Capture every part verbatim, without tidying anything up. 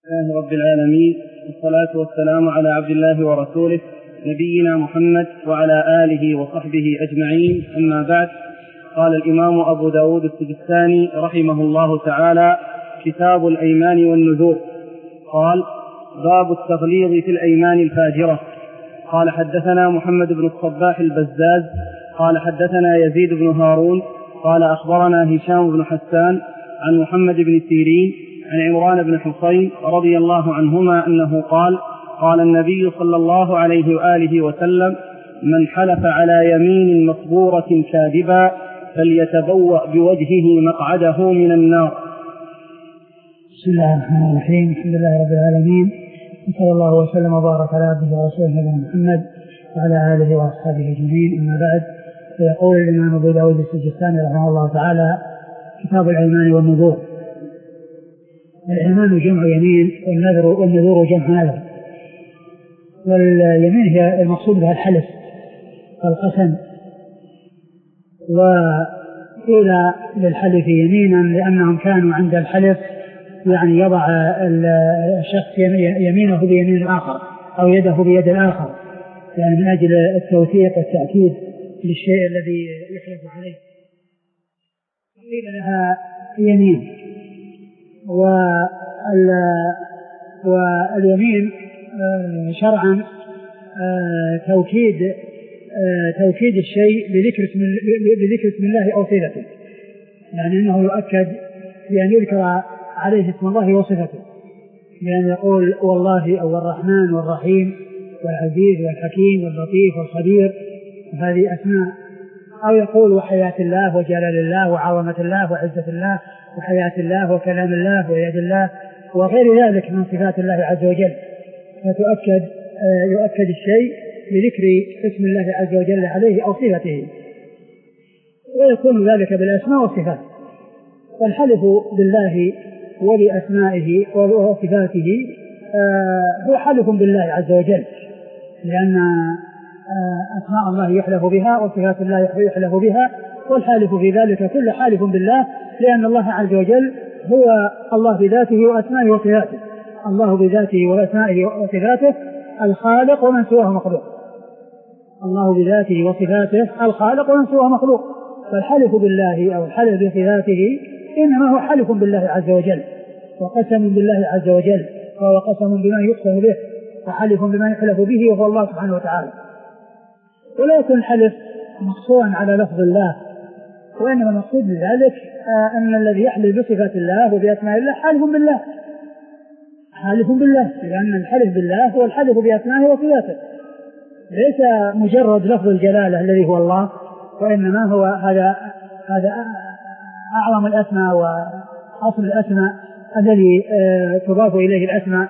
لله رب العالمين، والصلاة والسلام على عبد الله ورسوله نبينا محمد وعلى آله وصحبه أجمعين، أما بعد. قال الإمام أبو داود السجستاني رحمه الله تعالى: كتاب الأيمان والنذور. قال: باب التغليظ في الأيمان الفاجرة. قال: حدثنا محمد بن الصباح البزاز قال حدثنا يزيد بن هارون قال أخبرنا هشام بن حسان عن محمد بن سيرين عن عمران بن حصين رضي الله عنهما أنه قال: قال النبي صلى الله عليه وآله وسلم: من حلف على يمين مصبورة كاذبا فليتبوأ بوجهه مقعده من النار. بسم الله الرحمن الرحيم. الحمد لله رب العالمين، وصلى الله وسلم وبارك على عبده ورسوله نبينا محمد وعلى آله وأصحابه أجمعين، أما بعد. فيقول الإمام أبو داود السجستاني رحمه الله تعالى: كتاب الأيمان والنذور. الأيمان جمع يمين، والنذر والنذور جمع نذر. واليمين هي المقصود بها الحلف والقسم، وقيل للحلف يمينا لأنهم كانوا عند الحلف يعني يضع الشخص يمينه بيمين الآخر أو يده بيد الآخر، يعني من أجل التوثيق والتأكيد للشيء الذي يحلف عليه. قيل لها يمين. واليمين شرعا توكيد توكيد الشيء بذكر اسم بذكر اسم الله أو صفته، يعني أنه يؤكد بأن يذكر عليه اسم الله وصفته، بأن يقول والله أو الرحمن والرحيم والعزيز والحكيم واللطيف والخبير، هذه أسماء. أو يقول وحياة الله وجلال الله وعظمة الله وعزة الله وحياة الله وكلام الله ويد الله وغير ذلك من صفات الله عز وجل، فتؤكد يؤكد الشيء بذكر اسم الله عز وجل عليه أو صفته، ويكون ذلك بالأسماء والصفات. والحلف بالله وبأسمائه وصفاته هو حلف بالله عز وجل، لأن أسماء الله يحلف بها وصفات الله يحلف بها، والحالف في ذلك كل حالف بالله، لأن الله عز وجل هو الله بذاته وأسمائه وصفاته، الله بذاته وأسمائه وصفاته الخالق ومن سواه مخلوق، الله بذاته وصفاته الخالق ومن سواه مخلوق. فالحلف بالله أو الحلف بصفاته إنما هو حلف بالله عز وجل وقسم بالله عز وجل، فهو قسم بما يقسم به وحلف بما يحلف به، وهو الله سبحانه وتعالى. ولا يكون الحلف مقصورا على لفظ الله، وإنما المقصود بذلك أن الذي يحلف بصفات الله وبأسماء الله حالف بالله حالف بالله لأن الحلف بالله هو الحلف بأسمائه وصفاته، ليس مجرد لفظ الجلالة الذي هو الله، وإنما هو هذا هذا أعظم الأسماء وأصل الأسماء الذي تضاف إليه الأسماء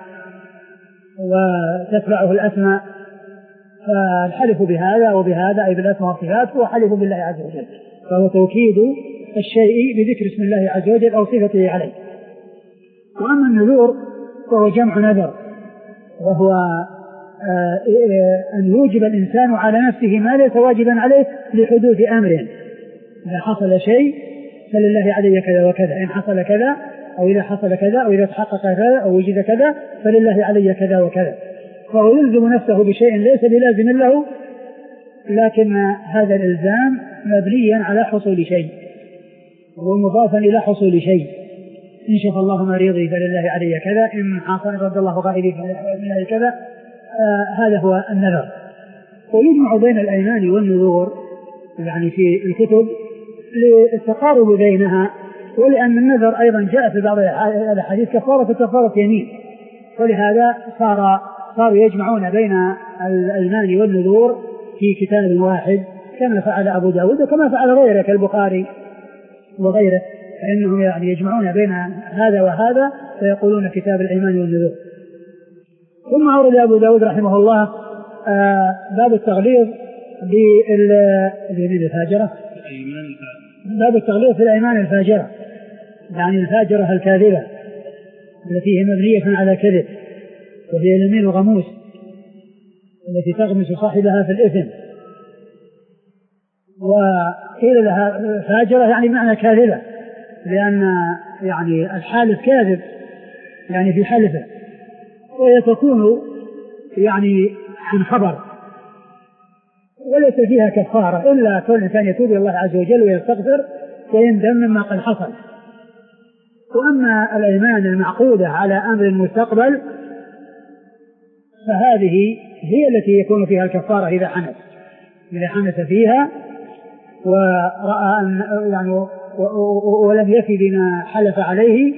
وتتبعه الأسماء. فالحلف بهذا وبهذا أي بالأسماء والصفات هو حلف بالله عز وجل، فهو توكيد الشيء بذكر اسم الله عز وجل أو صفته عليه. وأما النذور فهو جمع نذر، وهو أن يوجب الإنسان على نفسه ما ليس واجبا عليه لحدوث أمر. إذا حصل شيء فلله علي كذا وكذا، إن حصل كذا أو إذا حصل كذا أو إذا تحقق كذا أو وجد كذا فلله علي كذا وكذا، فهو يلزم نفسه بشيء ليس بلازم له، لكن هذا الإلزام مبنيا على حصول شيء ومضافا إلى حصول شيء. إن شاء الله مريضي فلله علي كذا، إن حصل رد الله غائبي فلله كذا. آه هذا هو النذر. ويجمع بين الأيمان والنذور يعني في الكتب للتقارب بينها، ولأن النذر أيضا جاء في بعض الحديث كفارة كفارة يمين، ولهذا صار صاروا يجمعون بين الأيمان والنذور في كتاب واحد كما فعل أبو داود وكما فعل غيره كالبخاري وغيره، فإنهم يعني يجمعون بين هذا وهذا فيقولون كتاب الأيمان والنذور. ثم أورد أبو داود رحمه الله آه باب التغليظ باليمين الفاجرة، باب التغليظ في الأيمان الفاجرة، يعني الفاجرة الكاذبة التي هي مبنية على كذب، وهي اليمين الغموس التي تغمس صاحبها في الإثم. وقيل لها فاجرة يعني معنى كاذبة، لأن يعني الحالف كاذب يعني في حلفه، وهي تكون يعني عن خبر وليس فيها كفارة إلا كل إنسان يتوب إلى الله عز وجل ويستغفر ويندم مما قد حصل. وأما الأيمان المعقودة على أمر مستقبل فهذه هي التي يكون فيها الكفارة إذا حنث إذا حنث فيها ورأى أن يعني ولم يفي بما حلف عليه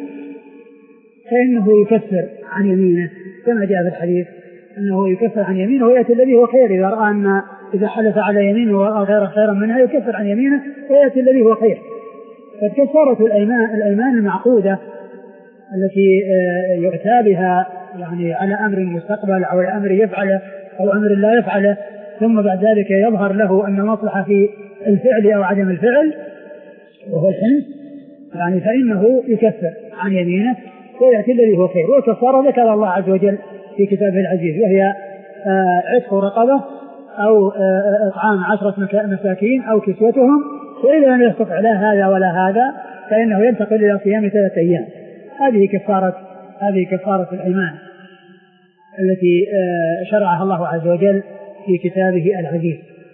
فإنه يكفر عن يمينه كما جاء في الحديث أنه يكفر عن يمينه ويأتي الذي هو خير. إذا رأى أن إذا حلف على يمينه ورأى غير خيرا منها يكفر عن يمينه ويأتي الذي هو خير. فكفارة الأيمان, الأيمان المعقودة التي يؤتى بها يعني على أمر مستقبل أو أمر يفعله أو أمر لا يفعله ثم بعد ذلك يظهر له أن مصلحة في الفعل أو عدم الفعل وهو الحنث يعني فإنه يكفر عن يمينه ويأتي الذي هو خير. والكفارة ذكر الله عز وجل في كتابه العزيز وهي عتق رقبة أو إطعام عشرة مساكين أو كسوتهم وإذا لم يستطع لا هذا ولا هذا فإنه ينتقل إلى صيام ثلاثة أيام. هذه كفارة هذه كفارة الأيمان التي شرعها الله عز وجل في كتابه العزيز.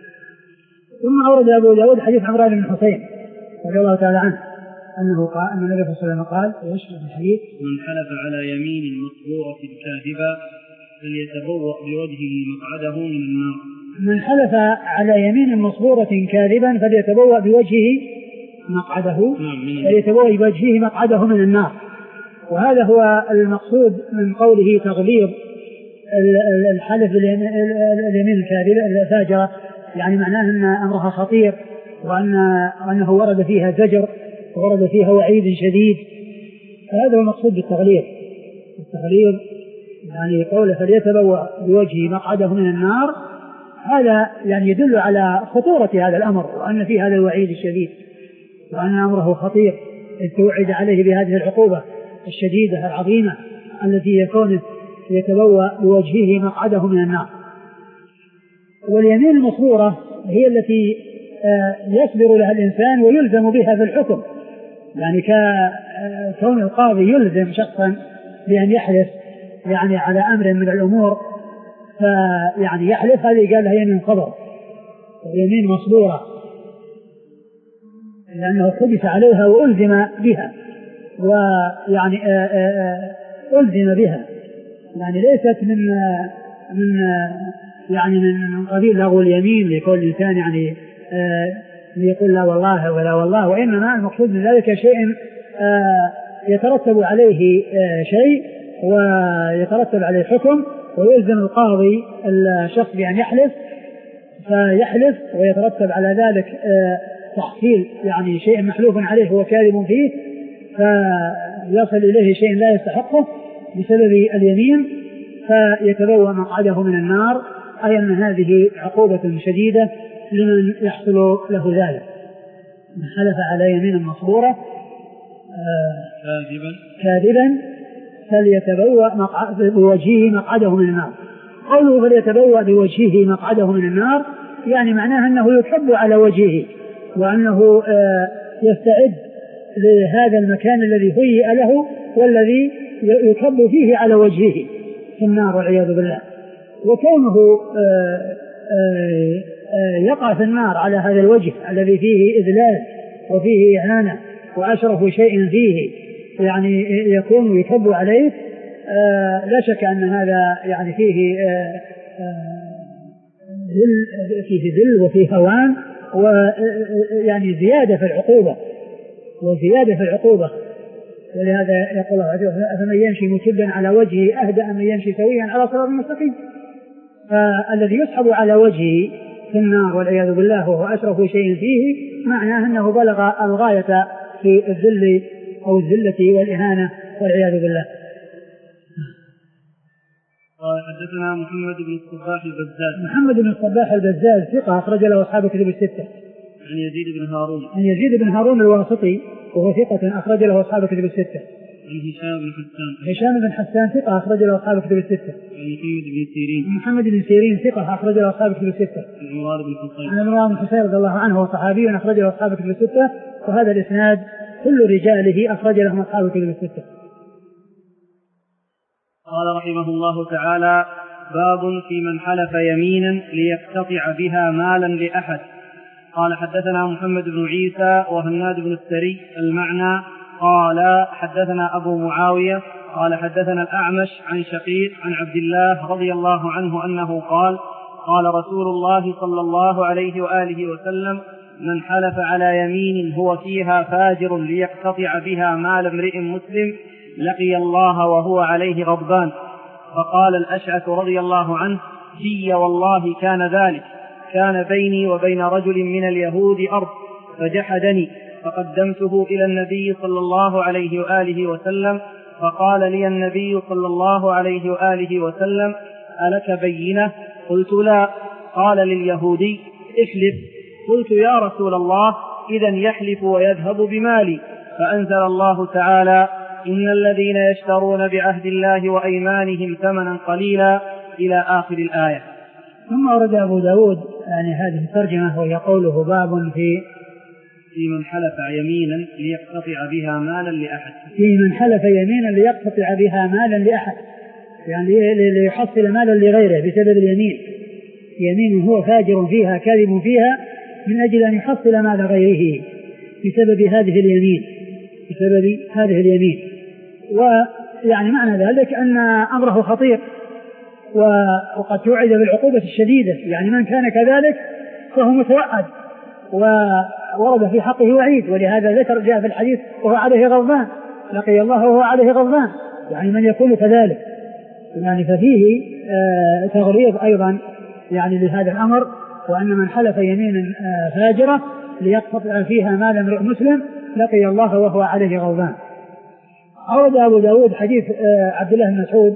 ثم أورد أبو داود حديث عمران بن حسين رضي الله تعالى عنه أنه قال أن النبي صلى الله عليه وسلم قال ويشرح الحديث من حلف على يمين مصبورة كاذبة فليتبوأ بوجهه مقعده من النار. من حلف على يمين مصبورة كاذبا فليتبوأ بوجهه مقعده فليتبوأ بوجهه مقعده من النار. وهذا هو المقصود من قوله تغليظ الحلف اليمين الكاذبة الفاجرة يعني معناه أن أمرها خطير وأن أنه ورد فيها زجر ورد فيها وعيد شديد. هذا هو المقصود بالتغليظ. التغليظ يعني قوله فليتبوأ بوجهه مقعده من النار هذا يعني يدل على خطورة هذا الأمر وأن فيه هذا الوعيد الشديد وأن أمره خطير إذ توعد عليه بهذه العقوبة الشديدة العظيمة التي يكون يتبوأ بوجهه مقعده من النار. واليمين المصبورة هي التي يصبر لها الإنسان ويلزم بها في الحكم يعني كون القاضي يلزم شخصا بأن يحلف يعني على أمر من الأمور فيعني يحلف هذه قال لها يمين صبر ويمين مصبورة لأنه حدث عليها وألزم بها ويعني ألزم بها يعني ليست من من يعني من قبيل لغو اليمين لكل إنسان يعني يقول لا والله ولا والله وإنما المقصود من ذلك شيء يترتب عليه شيء ويترتب عليه حكم ويلزم القاضي الشخص بأن يحلف فيحلف ويترتب على ذلك تحصيل يعني شيء محلوف عليه هو كاذب فيه فيصل إليه شيء لا يستحقه بسبب اليمين فيتبوأ مقعده من النار أي أن هذه عقوبة شديدة لمن يحصل له ذلك. من حلف على يمين مصبورة كاذبا كاذبا فليتبوأ بوجهه مقعده من النار. قوله فليتبوأ بوجهه مقعده من النار يعني معناه أنه يكب على وجهه وأنه يستعد لهذا المكان الذي هيئ له والذي يكب فيه على وجهه في النار والعياذ بالله. وكونه يقع في النار على هذا الوجه الذي فيه إذلال وفيه إهانة وأشرف شيء فيه يعني يكون يكب عليه لا شك أن هذا يعني فيه ذل فيه ذل وفيه هوان ويعني زيادة في العقوبة وزيادة في العقوبة. ولهذا يقول الله عز وجل فمن يمشي مكبا على وجهه أهدى من يمشي سويا على صراط مستقيم. فالذي يسحب على وجهه في النار والعياذ بالله وهو أشرف شيء فيه معناه أنه بلغ الغاية في الذل أو الذلة والإهانة والعياذ بالله. قال حدثنا محمد بن الصباح البزاز. محمد بن الصباح البزاز ثقة أخرج له أصحاب كتب الستة. عن يزيد بن هارون. عن يزيد بن هارون الواسطي وهو ثقة أخرج له أصحاب كتب الستة. عن هشام بن حسان. هشام بن حسان ثقة أخرج له أصحاب كتب الستة. عن محمد بن سيرين. محمد بن سيرين ثقة أخرج له أصحاب كتب الستة. عن عمران بن حسين. عن عمران بن حسين رضي الله عنه وصحابي أخرج له أصحاب كتب الستة. وهذا الإسناد كل رجاله أخرج لهم أصحاب كتب الستة. قال رحمه الله تعالى: باب في من حلف يمينا ليقتطع بها مالا لأحد. قال: حدثنا محمد بن عيسى وهناد بن السري المعنى. قال: حدثنا أبو معاوية قال: حدثنا الأعمش عن شقيق عن عبد الله رضي الله عنه أنه قال: قال رسول الله صلى الله عليه وآله وسلم: من حلف على يمين هو فيها فاجر ليقتطع بها مال امرئ مسلم لقي الله وهو عليه غضبان. فقال الأشعث رضي الله عنه: في والله كان ذلك، كان بيني وبين رجل من اليهود أرض فجحدني فقدمته إلى النبي صلى الله عليه وآله وسلم، فقال لي النبي صلى الله عليه وآله وسلم: ألك بينة؟ قلت: لا. قال لليهودي: احلف. قلت: يا رسول الله، إذن يحلف ويذهب بمالي. فأنزل الله تعالى: إن الذين يشترون بعهد الله وأيمانهم ثمنا قليلا إلى آخر الآية. ثم أورد أبو داود يعني هذه الترجمة، وهي قوله: باب في في من حلف يمينا ليقتطع بها مالا لأحد. في من حلف يمينا ليقتطع بها مالا لأحد، يعني ليحصل مالا لغيره بسبب اليمين. يمين هو فاجر فيها كاذب فيها من أجل أن يحصل مال غيره بسبب هذه اليمين بسبب هذه اليمين ويعني معنى ذلك أن أمره خطير وقد توعد بالعقوبة الشديدة، يعني من كان كذلك فهو متوعد وورد في حقه وعيد. ولهذا ذكر جاء في الحديث: وهو عليه غضبان، لقي الله وهو عليه غضبان، يعني من يكون كذلك. يعني ففيه آه تغليظ أيضا يعني لهذا الأمر، وأن من حلف يمينا آه فاجرة ليقتطع فيها مال امرئ مسلم لقي الله وهو عليه غضبان. أورد أبو داود حديث آه عبد الله بن مسعود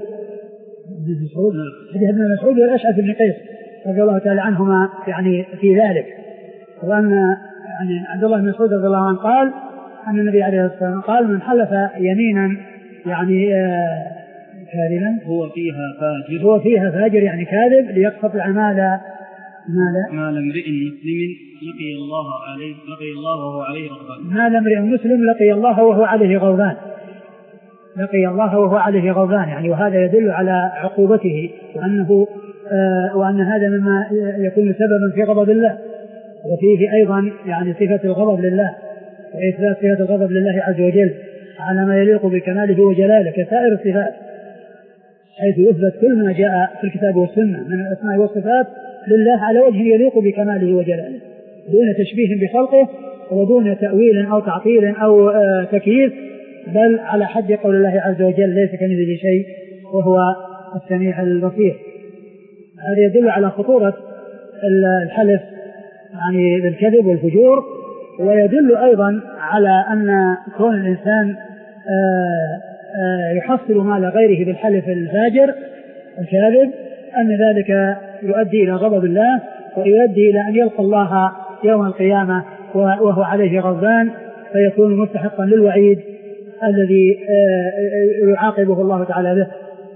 حديث ابن مسعود والأشعث بن قيس رضي الله تعالى عنهما يعني في ذلك، وأن يعني عبد الله بن مسعود رضي الله عنه قال أن النبي عليه الصلاة والسلام قال: من حلف يمينا يعني آه كاذبا هو فيها فاجر هو فيها فاجر يعني كاذب ليقتطع مال مال مال امرئ مسلم لقي الله عليه لقي الله وهو عليه غضبان. مال امرئ مسلم لقي الله وهو عليه غضبان لقي الله وهو عليه غضبان يعني وهذا يدل على عقوبته، وأنه آه وأن هذا مما يكون سببا في غضب الله. وفيه أيضا يعني صفة الغضب لله وإثبات صفة الغضب لله عز وجل على ما يليق بكماله وجلاله كسائر الصفات، حيث يثبت كل ما جاء في الكتاب والسنة من الأسماء والصفات لله على وجه يليق بكماله وجلاله دون تشبيه بخلقه ودون تأويل أو تعطيل أو آه تكييف، بل على حد قول الله عز وجل: ليس كمثله شيء وهو السميع البصير. هذا يدل على خطورة الحلف يعني بالكذب والفجور، ويدل أيضا على أن كون الإنسان آه آه يحصل مال غيره بالحلف الفاجر الكاذب أن ذلك يؤدي إلى غضب الله ويؤدي إلى أن يلقى الله يوم القيامة وهو عليه غضبان، فيكون مستحقا للوعيد الذي يعاقبه الله تعالى به.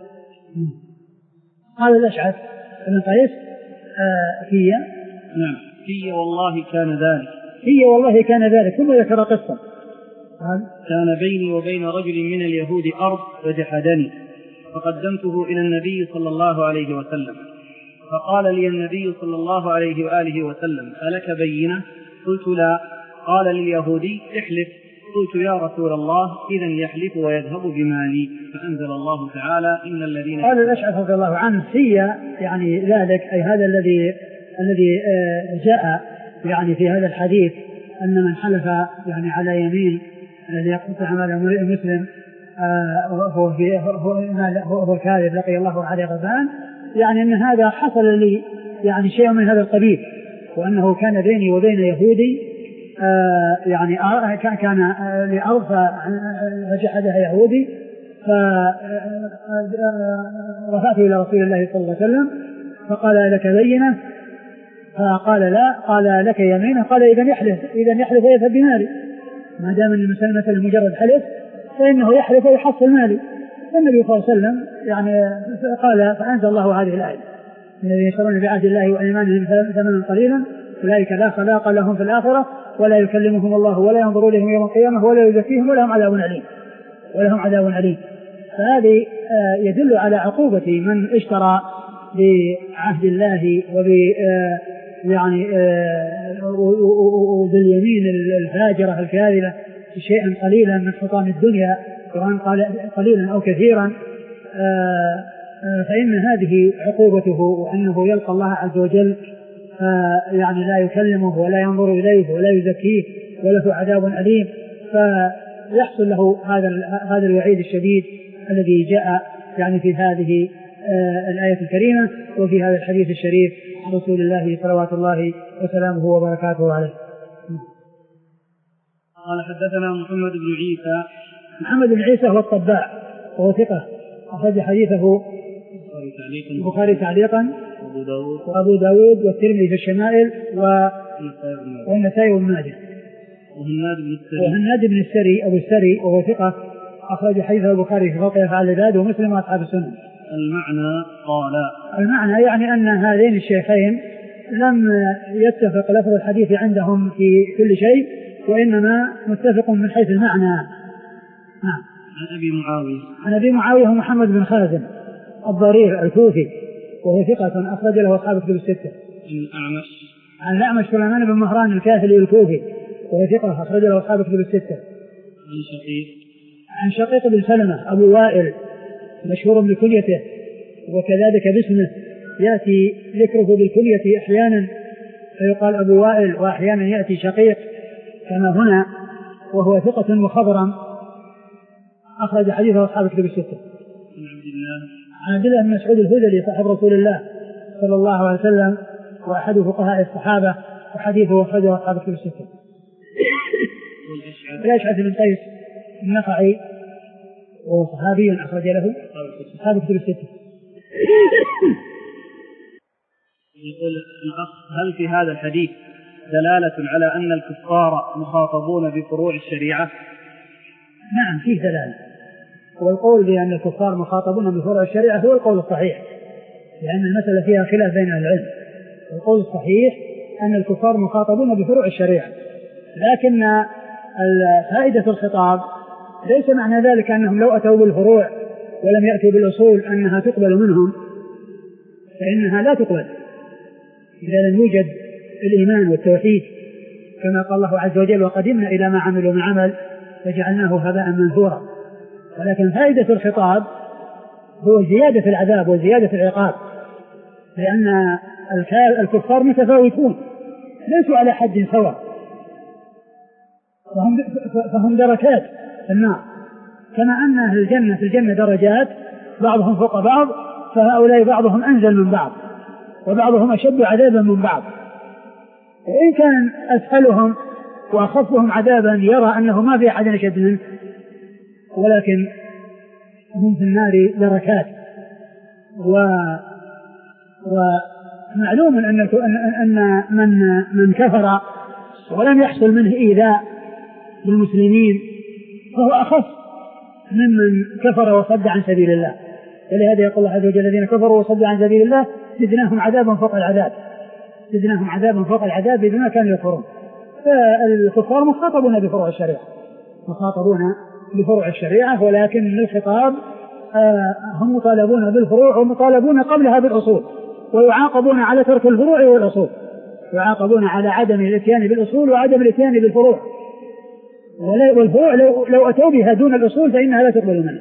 قال الأشعث بن قيس: في نعم في والله كان ذلك في والله كان ذلك ثم ذكر قصة: كان بيني وبين رجل من اليهود أرض فجحدني فقدمته إلى النبي صلى الله عليه وسلم، فقال لي النبي صلى الله عليه وآله وسلم: ألك بينة؟ قلت: لا. قال لليهودي: احلف. قلت: يا رسول الله، إذن يحلف ويذهب بمالي. فأنزل الله تعالى: إن الذين قال الأشعث رضي الله عنه: هي يعني ذلك أي هذا الذي الذي جاء يعني في هذا الحديث أن من حلف يعني على يمين ليقتطع مال امرئ مسلم هو في هو هو كاذب لقي الله عليه غضبان، يعني أن هذا حصل لي يعني شيء من هذا القبيل، وأنه كان بيني وبين يهودي آه يعني آه كان كان آه لأرض فجحدها يهودي، فرفعته إلى رسول الله صلى الله عليه وسلم فقال: لك بينة؟ فقال: لا. قال: لك يمينة؟ قال: إذا يحلف إذا يحلف ويذهب بمالي، ما دام أن المسألة مثل مجرد حلف فإنه يحلف ويحصل مالي. فالنبي صلى الله عليه وسلم يعني قال: فأنزل الله هذه الآية: الذين يشترون بعهد الله وأيمانهم ثمنا قليلا أولئك لا خلاق لهم في الآخرة ولا يكلمهم الله ولا ينظر إليهم يوم القيامة ولا يزكيهم ولهم عذاب أليم ولهم عذاب أليم. فهذه يدل على عقوبة من اشترى بعهد الله وب يعني وباليمين الفاجرة الكاذبة شيئا قليلا من حطام الدنيا سواء قليلا أو كثيرا، فإن هذه عقوبته وأنه يلقى الله عز وجل يعني لا يكلمه ولا ينظر إليه ولا يزكيه وله عذاب أليم، فيحصل له هذا هذا الوعيد الشديد الذي جاء يعني في هذه الآية الكريمة وفي هذا الحديث الشريف عن رسول الله صلوات الله وسلامه وبركاته عليه. قال حدثنا محمد بن عيسى. محمد بن عيسى هو الطباع وهو ثقة، أخرج حديثه البخاري تعليقا وأبو داود وأبو داود والترمذي في الشمائل والنسائي وابن ماجه. وهناد بن السري وهناد بن السري أبو السري وهو ثقة، أخرج حديثه البخاري في فضل أفعال العباد ومسلم وأصحاب السنن. المعنى قال المعنى يعني أن هذين الشيخين لم يتفق لفظ الحديث عندهم في كل شيء، وإنما متفق من حيث المعنى. نعم. عن أبي معاوية عن أبي معاوية محمد بن خازم الضرير الكوفي وهو ثقة أخرج له أصحاب الكتب الستة. الأعمش عن الأعمش سليمان بن مهران الكاهلي الكوفي وهو ثقة أخرج له أصحاب الكتب الستة. عن شقيق عن شقيق بن سلمة أبو وائل مشهور بكنيته وكذلك باسمه، يأتي ذكره بالكنية أحيانا فيقال أبو وائل وأحيانا يأتي شقيق كما هنا، وهو ثقة مخضرم أخرج حديثه أصحاب الكتب الستة. عن عبد الله عن عبد الله بن مسعود الهذلي صاحب رسول الله صلى الله عليه وسلم وأحد فقهاء الصحابة وحديثه أخرجه أصحاب الكتب الستة. الأشعث بن قيس النخعي وهو صحابي أخرج له أصحاب الكتب الستة. يقول الأخ: هل في هذا الحديث دلالة على أن الكفار مخاطبون بفروع الشريعة؟ نعم فيه دلالة، والقول بأن الكفار مخاطبون بفروع الشريعة هو القول الصحيح، لأن المسألة فيها خلاف بين أهل العلم. القول الصحيح أن الكفار مخاطبون بفروع الشريعة، لكن فائدة الخطاب ليس معنى ذلك أنهم لو أتوا بالفروع ولم يأتوا بالأصول أنها تقبل منهم، فإنها لا تقبل إذا لم يوجد الإيمان والتوحيد، كما قال الله عز وجل: وقدمنا إلى ما عملوا من عمل فجعلناه هباء منثورا. ولكن فائدة الخطاب هو زيادة العذاب وزيادة العقاب، لأن الكفار متفاوتون ليسوا على حد سواء، فهم, فهم دركات في النار، كما أن أهل الجنة في الجنة درجات بعضهم فوق بعض، فهؤلاء بعضهم أنزل من بعض وبعضهم أشد عذابا من بعض. وإن كان أسهلهم وأخفهم عذابا يرى أنه ما في أحد أشد منه، ولكن هم في النار دركات. ومعلوم أن أن من من كفر ولم يحصل منه إيذاء بالمسلمين فهو أخف ممن كفر وصد عن سبيل الله. ولهذا يقول الله عز وجل: الذين كفروا وصدوا عن سبيل الله زدناهم عذابا فوق العذاب، زدناهم عذابا فوق العذاب بما كانوا يكفرون. فالكفار مخاطبون بفروع الشريعة، مخاطبون بفروع الشريعة، ولكن الخطاب هم مطالبون بالفروع ومطالبون قبلها بالأصول، ويعاقبون على ترك الفروع والأصول، يعاقبون على عدم الاتيان بالأصول وعدم الاتيان بالفروع. والفروع لو, لو أتوا بها دون الأصول فإنها لا تقبل منها.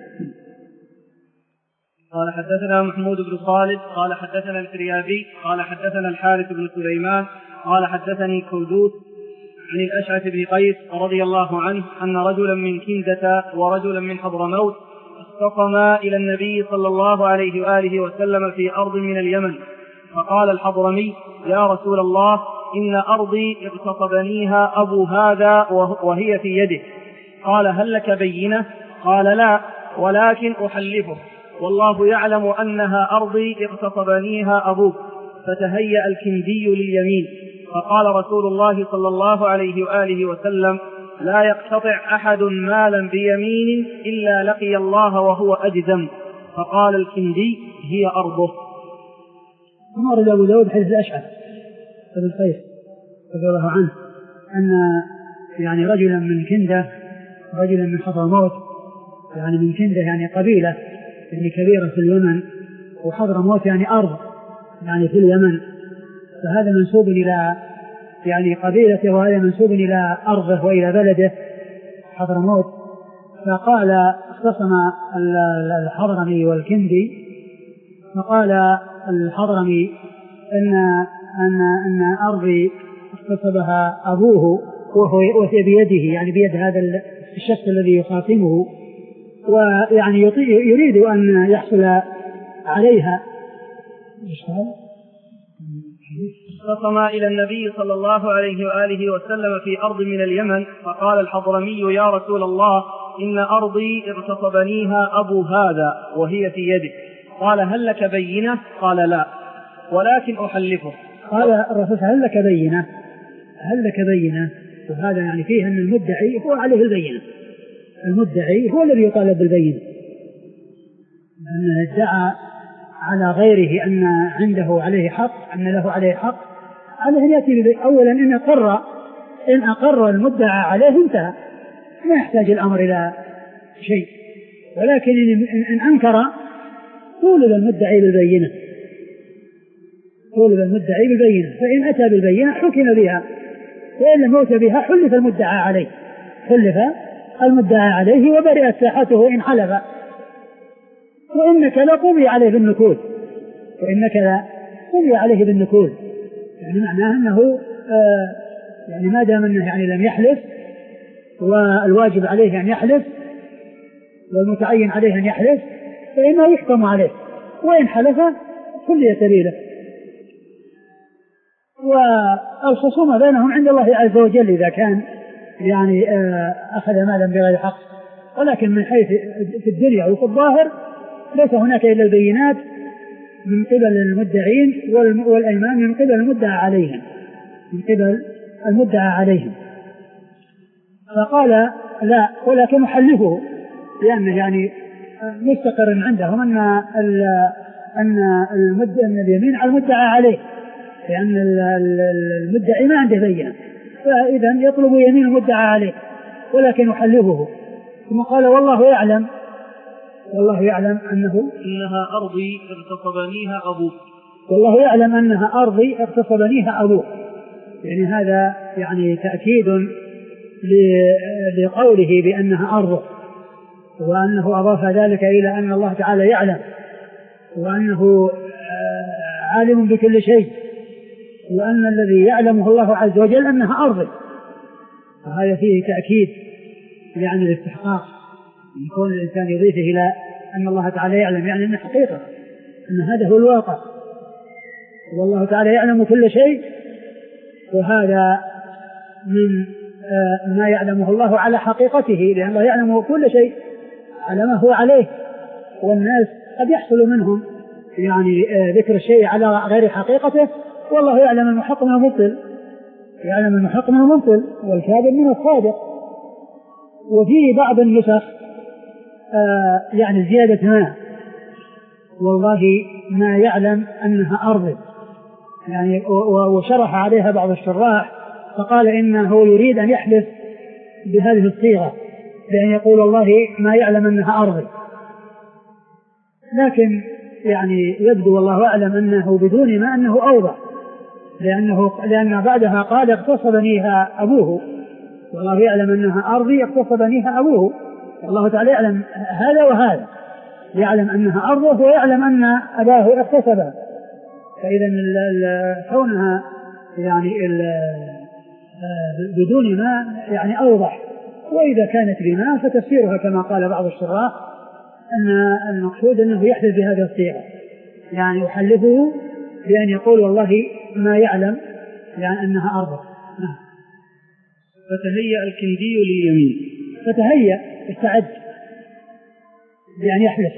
قال حدثنا محمود بن خالد قال حدثنا الفريابي قال حدثنا الحارث بن سليمان قال حدثني كودوس عن الأشعث بن قيس رضي الله عنه أن رجلا من كندة ورجلا من حضرموت اختصما إلى النبي صلى الله عليه وآله وسلم في أرض من اليمن، فقال الحضرمي: يا رسول الله، إن أرضي اغتصبنيها أبو هذا وهي في يده. قال: هل لك بينة؟ قال: لا، ولكن أحلفه والله يعلم أنها أرضي اغتصبنيها أبوك. فتهيأ الكندي لليمين، فقال رسول الله صلى الله عليه وآله وسلم: لا يقتطع أحد مالا بيمين إلا لقي الله وهو أجزم. فقال الكندي: هي أرضه. ثم ورد أبو داود حديث الأشعث بن قيس رضي الله عنه أن يعني رجلا من كندة رجلا من حضرموت يعني من كندة يعني قبيلة يعني كبيرة في اليمن، وحضرموت يعني أرض يعني في اليمن، فهذا منسوب إلى يعني قبيلته، وهذا منسوب إلى أرضه وإلى بلده حضرموت. فقال اختصم الحضرمي والكندي، فقال الحضرمي أن أن أن أرضي اغتصبها أبوه وهو بيده، يعني بيد هذا الشخص الذي يخاصمه، ويعني يريد أن يحصل عليها. اختصم إلى النبي صلى الله عليه وآله وسلم في أرض من اليمن، فقال الحضرمي: يا رسول الله، إن أرضي اغتصبنيها أبو هذا وهي في يدك. قال: هل لك بينة؟ قال: لا، ولكن أحلفه. قال الرسول: هل لك بينة؟ هل لك بينة؟ وهذا يعني فيه أن المدعي هو عليه البينة، المدعي هو الذي يطالب بالبينة، أن ادعى على غيره أن عنده عليه حق، أن له عليه حق، عليه أن يأتي أولا إن أقر إن أقر المدعى عليه انتهى، ما يحتاج الأمر إلى شيء. ولكن إن أنكر طولب المدعي بالبينة، طولب المدعي بالبينة، فإن أتى بالبينة حكم بها، وإن لم يؤت بها حلف المدعى عليه، حلف المدعى عليه وبرئت ساحته إن حلف. وإنك لا قضي عليه بالنكول، وإنك لا قضي عليه بالنكول، يعني معناه أنه آه يعني ما دام أنه يعني لم يحلف، والواجب عليه أن يحلف والمتعين عليه أن يحلف، فإنه يحكم عليه، وإن حلف كل سبيله. والخصومة بينهم عند الله عز وجل إذا كان يعني آه أخذ مالا بغير حق، ولكن من حيث في الدنيا وفي الظاهر ليس هناك إلا البينات من قبل المدعين والأيمان من قبل المدعى عليهم من قبل المدعى عليهم. فقال: لا، ولكن أحلفه، لأنه يعني مستقر عندهم أن أن أن اليمين على المدعى عليه، لأن المدعي ما عنده بينة، فإذا يطلب يمين المدعى عليه، ولكن أحلفه. ثم قال: والله يعلم والله يعلم أنه إنها أرضي اغتصبنيها أبوك والله يعلم أنها أرضي اغتصبنيها أبوك، يعني هذا يعني تأكيد لقوله بأنها أرضه، وأنه أضاف ذلك إلى أن الله تعالى يعلم، وأنه عالم بكل شيء، وأن الذي يعلمه الله عز وجل أنها أرضه. وهذا فيه تأكيد يعني الاستحقاق، يكون الإنسان يضيفه إلى أن الله تعالى يعلم، يعني أن حقيقة أن هذا هو الواقع، والله تعالى يعلم كل شيء، وهذا من ما يعلمه الله على حقيقته، لأن الله يعلم كل شيء على ما هو عليه، والناس قد يحصل منهم يعني ذكر الشيء على غير حقيقته، والله يعلم المحق من المبطل، يعلم المحق من المبطل والكاذب من الصادق. وفي بعض النسخ آه يعني زيادة ما والله ما يعلم أنها أرض، يعني وشرح عليها بعض الشراح فقال إنه يريد أن يحلف بهذه الصيغة، بأن يقول والله ما يعلم أنها أرض، لكن يعني يبدو والله أعلم أنه بدون ما أنه أوضح، لأنه لأن بعدها قال اغتصبنيها أبوه، والله يعلم أنها أرضي اغتصبنيها أبوه، الله تعالى يعلم هذا وهذا، يعلم أنها أرضه ويعلم أن أباه اغتصبها، فإذا كونها يعني بدون ما يعني أوضح. وإذا كانت بما فتفسيرها كما قال بعض الشراح أن المقصود أنه يحلف بهذه الصيغة، يعني يحلفه بأن يقول والله ما يعلم يعني أنها أرضه. فتهيأ الكندي لليمين، فتهيأ استعد بأن يحلف.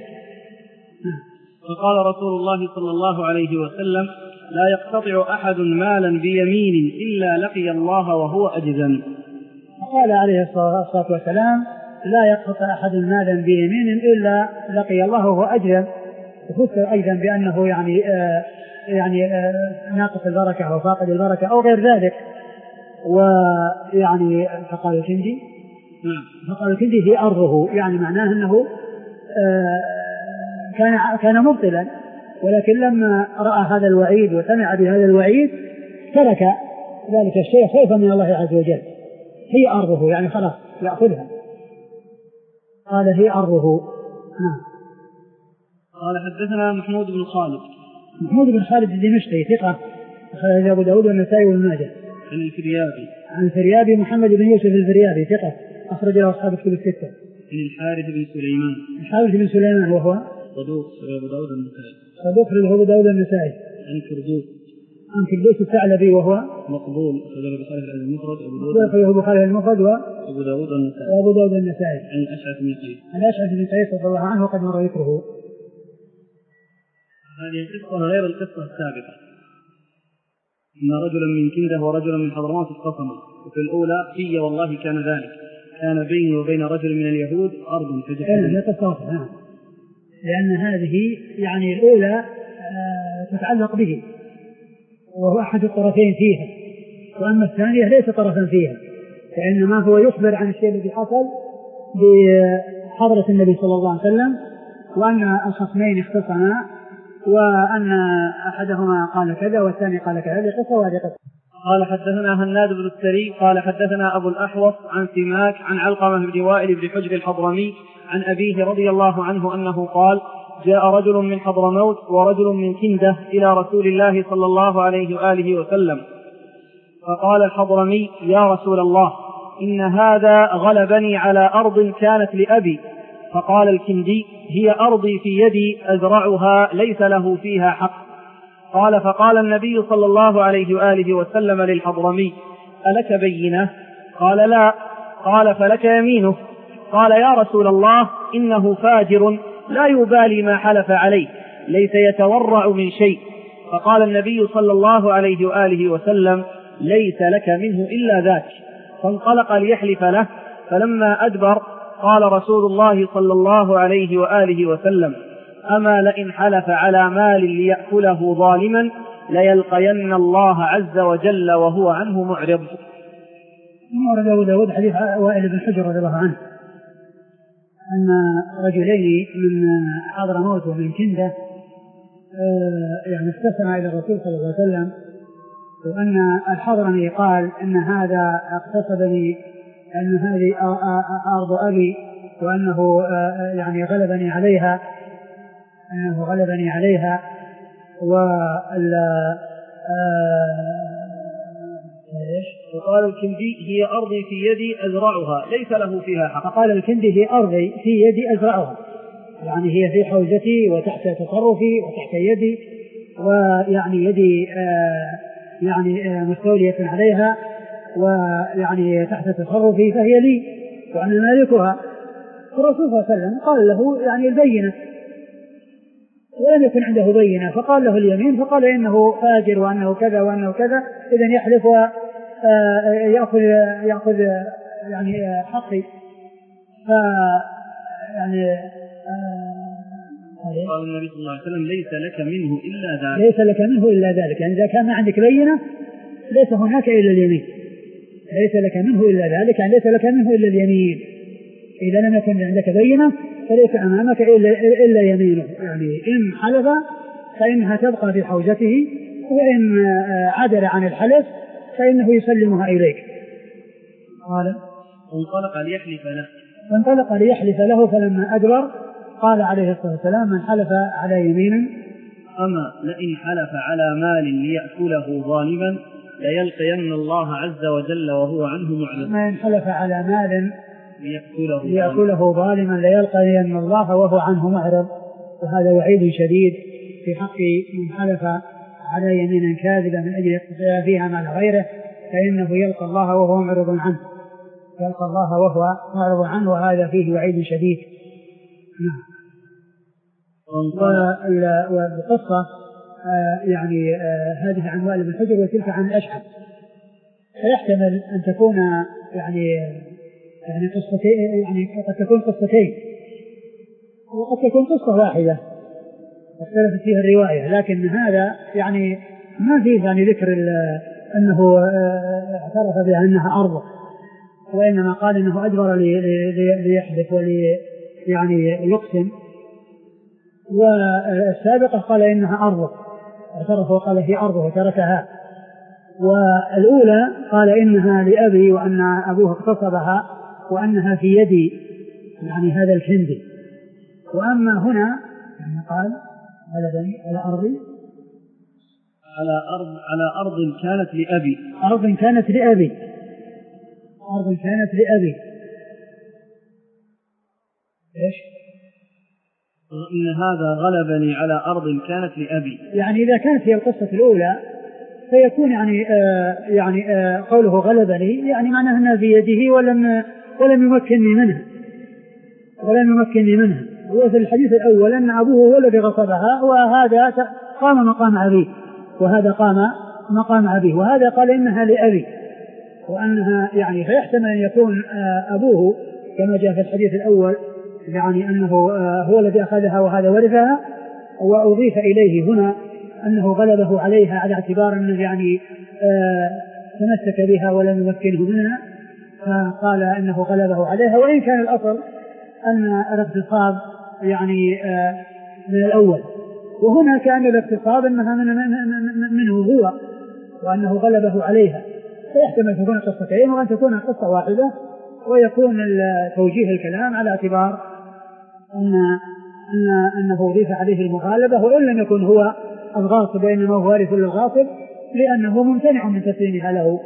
فقال رسول الله صلى الله عليه وسلم: لا يقتطع أحد مالا بيمين إلا لقي الله وهو أجزم. قال عليه الصلاة والسلام: لا يقتطع أحد مالا بيمين إلا لقي الله وهو أجزم، وفسر أيضا بأنه يعني آه يعني آه ناقص البركة أو فاقد البركة أو غير ذلك. ويعني فقال الكندي فقال الكندي هي أرضه، يعني معناه أنه كان كان مبطلا، ولكن لما رأى هذا الوعيد وسمع بهذا الوعيد ترك ذلك الشيء خوفا من الله عز وجل. هي أرضه يعني خلاص يأخذها. قال هي أرضه. نعم. قال حدثنا محمود بن خالد. محمود بن خالد الدمشقي ثقة، أخرج أبو داود والنسائي وابن ماجه. عن الفريابي. عن الفريابي محمد بن يوسف الفريابي ثقة، أخرج له أصحاب الكتب الستة. عن الحارث بن سليمان. الحارث بن سليمان وهو صدوق أبو داود النسائي. صدوق أبو داود النسائي. عن كردوس. عن كردوس الثعلبي وهو مقبول، أخرجه البخاري في المفرد أبو داود. أخرجه البخاري في المفرد وأبو داود النسائي. وأبو داود النسائي. عن الأشعث بن قيس. عن الأشعث بن قيس رضي الله عنه وقد مر ذكره. هذه القصة غير القصة السابقة، إن رجلا من كندة ورجلا من حضرموت اختصما، وفي الأولى في والله كان ذلك، كان بيني وبين رجل من اليهود أرض فجحدها. نعم. لأن هذه يعني الأولى تتعلق به وهو أحد الطرفين فيها، وأما الثانية ليس طرفا فيها، فإنما هو يخبر عن الشيء الذي حصل بحضرة النبي صلى الله عليه وسلم، وأن الخصمين اختصما، وأن أحدهما قال كذا والثاني قال كذا. هذه قصة وهذه قصة. قال حدثنا هناد بن السري قال حدثنا أبو الأحوص عن سماك عن علقمة بن وائل بن حجر الحضرمي عن أبيه رضي الله عنه أنه قال: جاء رجل من حضرموت ورجل من كندة إلى رسول الله صلى الله عليه وآله وسلم، فقال الحضرمي: يا رسول الله، إن هذا غلبني على أرض كانت لأبي. فقال الكندي: هي أرضي في يدي أزرعها، ليس له فيها حق. قال: فقال النبي صلى الله عليه وآله وسلم للحضرمي: ألك بينة؟ قال: لا. قال: فلك يمينه. قال: يا رسول الله، إنه فاجر لا يبالي ما حلف عليه، ليس يتورع من شيء. فقال النبي صلى الله عليه وآله وسلم: ليس لك منه إلا ذاك. فانطلق ليحلف له، فلما أدبر قال رسول الله صلى الله عليه وآله وسلم: أما لئن حلف على مال ليأكله ظالما ليلقين الله عز وجل وهو عنه معرض. ورد أبو داود حديث وائل بن حجر رضي الله عنه أن رجلين من حضرموت ومن كندة يعني اختصما إلى الرسول صلى الله عليه وسلم، وأن الحضرمي قال: إن هذا اغتصبني، أن هذه أرض أبي، وأنه يعني غلبني عليها أنه غلبني عليها وال وقال الكندي: هي أرضي في يدي أزرعها، ليس له فيها حق. فقال الكندي: هي أرضي في يدي أزرعها، يعني هي في حوزتي وتحت تصرفي وتحت يدي، ويعني يدي يعني مستولية عليها، ويعني تحت تصرفي، فهي لي وأنا مالكها. الرسول صلى الله عليه وسلم قال له يعني البينة، ولم يكن عنده بينة، فقال له اليمين، فقال إنه فاجر وأنه كذا وأنه كذا، إذن يحلف ويأخذ يأخذ يعني حقي. ف يعني قال النبي صلى الله عليه وسلم: ليس لك منه إلا ذلك. ليس لك منه إلا ذلك، يعني إذا كان ما عندك بينة ليس هناك إلا اليمين. ليس لك منه إلا ذلك، يعني ليس لك منه إلا اليمين. إذا لم يكن عندك بينة فليس أمامك إلا, إلا يمينه، يعني إن حلف فإنها تبقى في حوزته، وإن عدل عن الحلف فإنه يسلمها إليك. قال: انطلق ليحلف له فانطلق ليحلف له، فلما أدبر قال عليه الصلاة والسلام: من حلف على يمين أما لئن حلف على مال ليأكله ظالما ليلقين الله عز وجل وهو عنه معرض. من حلف على مال ليأكله, ليأكله ظالما ليلقين الله وهو عنه معرض. وهذا وعيد شديد في حق من حلف على يمين كاذبة من أجل يقتضي فيها مال غيره، فإنه يلقى الله وهو معرض عنه، يلقى الله وهو معرض عنه، وهذا فيه وعيد شديد. نعم. والقصة يعني هذه عن وائل بن حجر وتلك عن الأشعث، فيحتمل أن تكون يعني يعني قصتين، يعني قد تكون قصتين وقد تكون قصة واحدة اختلفت فيها الرواية، لكن هذا يعني ما فيه يعني ذكر أنه اعترف بها أنها أرضه، وإنما قال إنه أدبر ليحدث ولي يعني يقسم. والسابقة قال إنها أرضه، اعترف وقال هي أرضه وتركها. والأولى قال إنها لأبي وأن أبوه اغتصبها وأنها في يدي يعني هذا الكندي. وأما هنا يعني قال غلبني على أرضي على أرض على أرض كانت لأبي أرض كانت لأبي أرض كانت لأبي إيش؟ إن هذا غلبني على أرض كانت لأبي، يعني إذا كانت هي القصة الأولى فيكون يعني آه يعني آه قوله غلبني يعني معناه أنها في يده ولم ولم يمكنني منها ولم يمكنني منها. وفي الحديث الأول أن أبوه هو الذي غصبها وهذا قام مقام أبيه وهذا قام مقام أبيه، وهذا قال إنها لأبي وأنها يعني فيحتمل أن يكون آه أبوه كما جاء في الحديث الأول يعني أنه آه هو الذي أخذها وهذا ورثها، وأضيف إليه هنا أنه غلبه عليها على اعتبار أنه يعني آه تمسك بها ولم يمكنه منها، فقال أنه غلبه عليها، وإن كان الأصل أن الاغتصاب يعني آه من الأول، وهنا كان الاغتصاب أنها من منه هو وأنه غلبه عليها، فيحتمل تكون القصتين وأن تكون قصة واحدة، ويكون توجيه الكلام على اعتبار أن أن أنه أضيف عليه المغالبة وإن لم يكن هو الغاصب وإنما هو وارث للغاصب لأنه ممتنع من تسليمها له.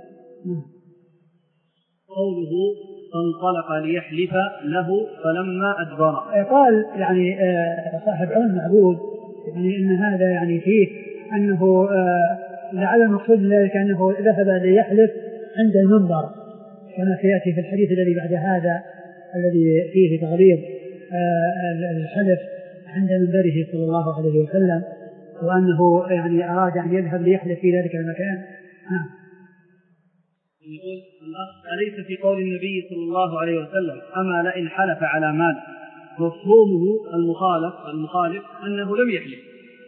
قوله فانطلق ليحلف له فلما أدبر، قال يعني صاحب عون المعبود يعني إن هذا يعني فيه أنه لعل المقصود من ذلك أنه ذهب ليحلف عند المنبر كما سيأتي في الحديث الذي بعد هذا الذي فيه تغليظ الحلف عند منبره صلى الله عليه وسلم، وأنه يعني أراد أن يذهب ليحلف في ذلك المكان. آه. يقول الأخ أليس في قول النبي صلى الله عليه وسلم أما لئن حلف على مال مفهومه المخالف المخالف أنه لم يحلف؟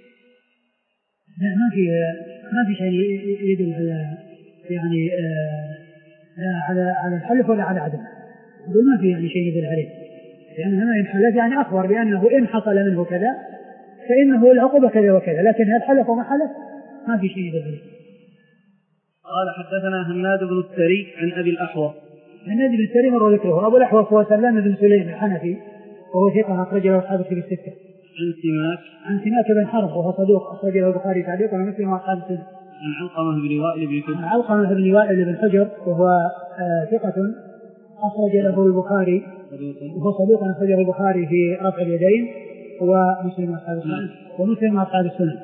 لا ما في ما في شيء يدل على يعني آه لا على على الحلف ولا على عدم، ما في يعني شيء يدل عليه، لأن هنا إن حلف يعني أخبر بأنه إن حصل منه كذا فإنه العقوبة كذا وكذا، لكن هل حلف وما حلف ما في شيء يدل عليه. قال حدثنا هناد بن السري عن أبي الأحوص. هناد بن السري مر ذكره. أبو الأحوص هو سلام بن سليم الحنفي وهو ثقة أخرج له أصحاب الكتب الستة. عن سماك عن سماك بن حرب وهو صدوق أخرج له البخاري تعليقا ومسلم وأصحاب السنة. عن علقمة بن وائل بن حجر. عن علقمة بن وائل بن حجر وهو آه ثقة أخرج له البخاري وهو صدوق أخرج له البخاري في رفع اليدين ومسلم وأصحاب السنة ومسلم وأصحاب السنة.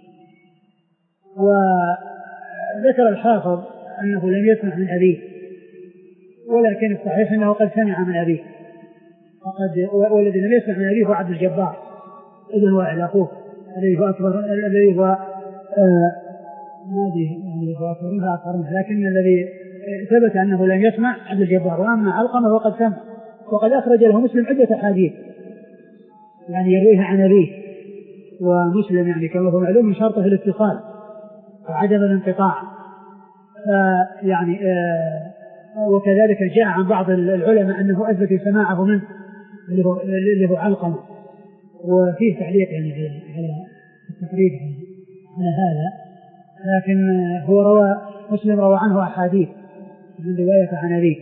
وذكر الحافظ أنه لم يسمع من أبيه، ولكن الصحيح أنه قد سمع من أبيه، وقد والذي لم يسمع من أبيه هو عبد الجبار ابن وائل أخوه الذي هو أكبر الذي هو ما أدري يعني هو أكبر منه أكبر منه، لكن الذي ثبت أنه لم يسمع عبد الجبار. وأما علقمة وقد سمع، وقد أخرج له مسلم عدة أحاديث يعني يرويها عن أبيه، ومسلم يعني كما هو معلوم من شرطه الاتصال وعدم الانقطاع، يعني آه وكذلك جاء عن بعض العلماء أنه أثبت سماعه منه اللي هو علقمة، وفيه تعليق يعني على التقريب على هذا، لكن هو روى مسلم روى عنه أحاديث من رواية عن أبيه.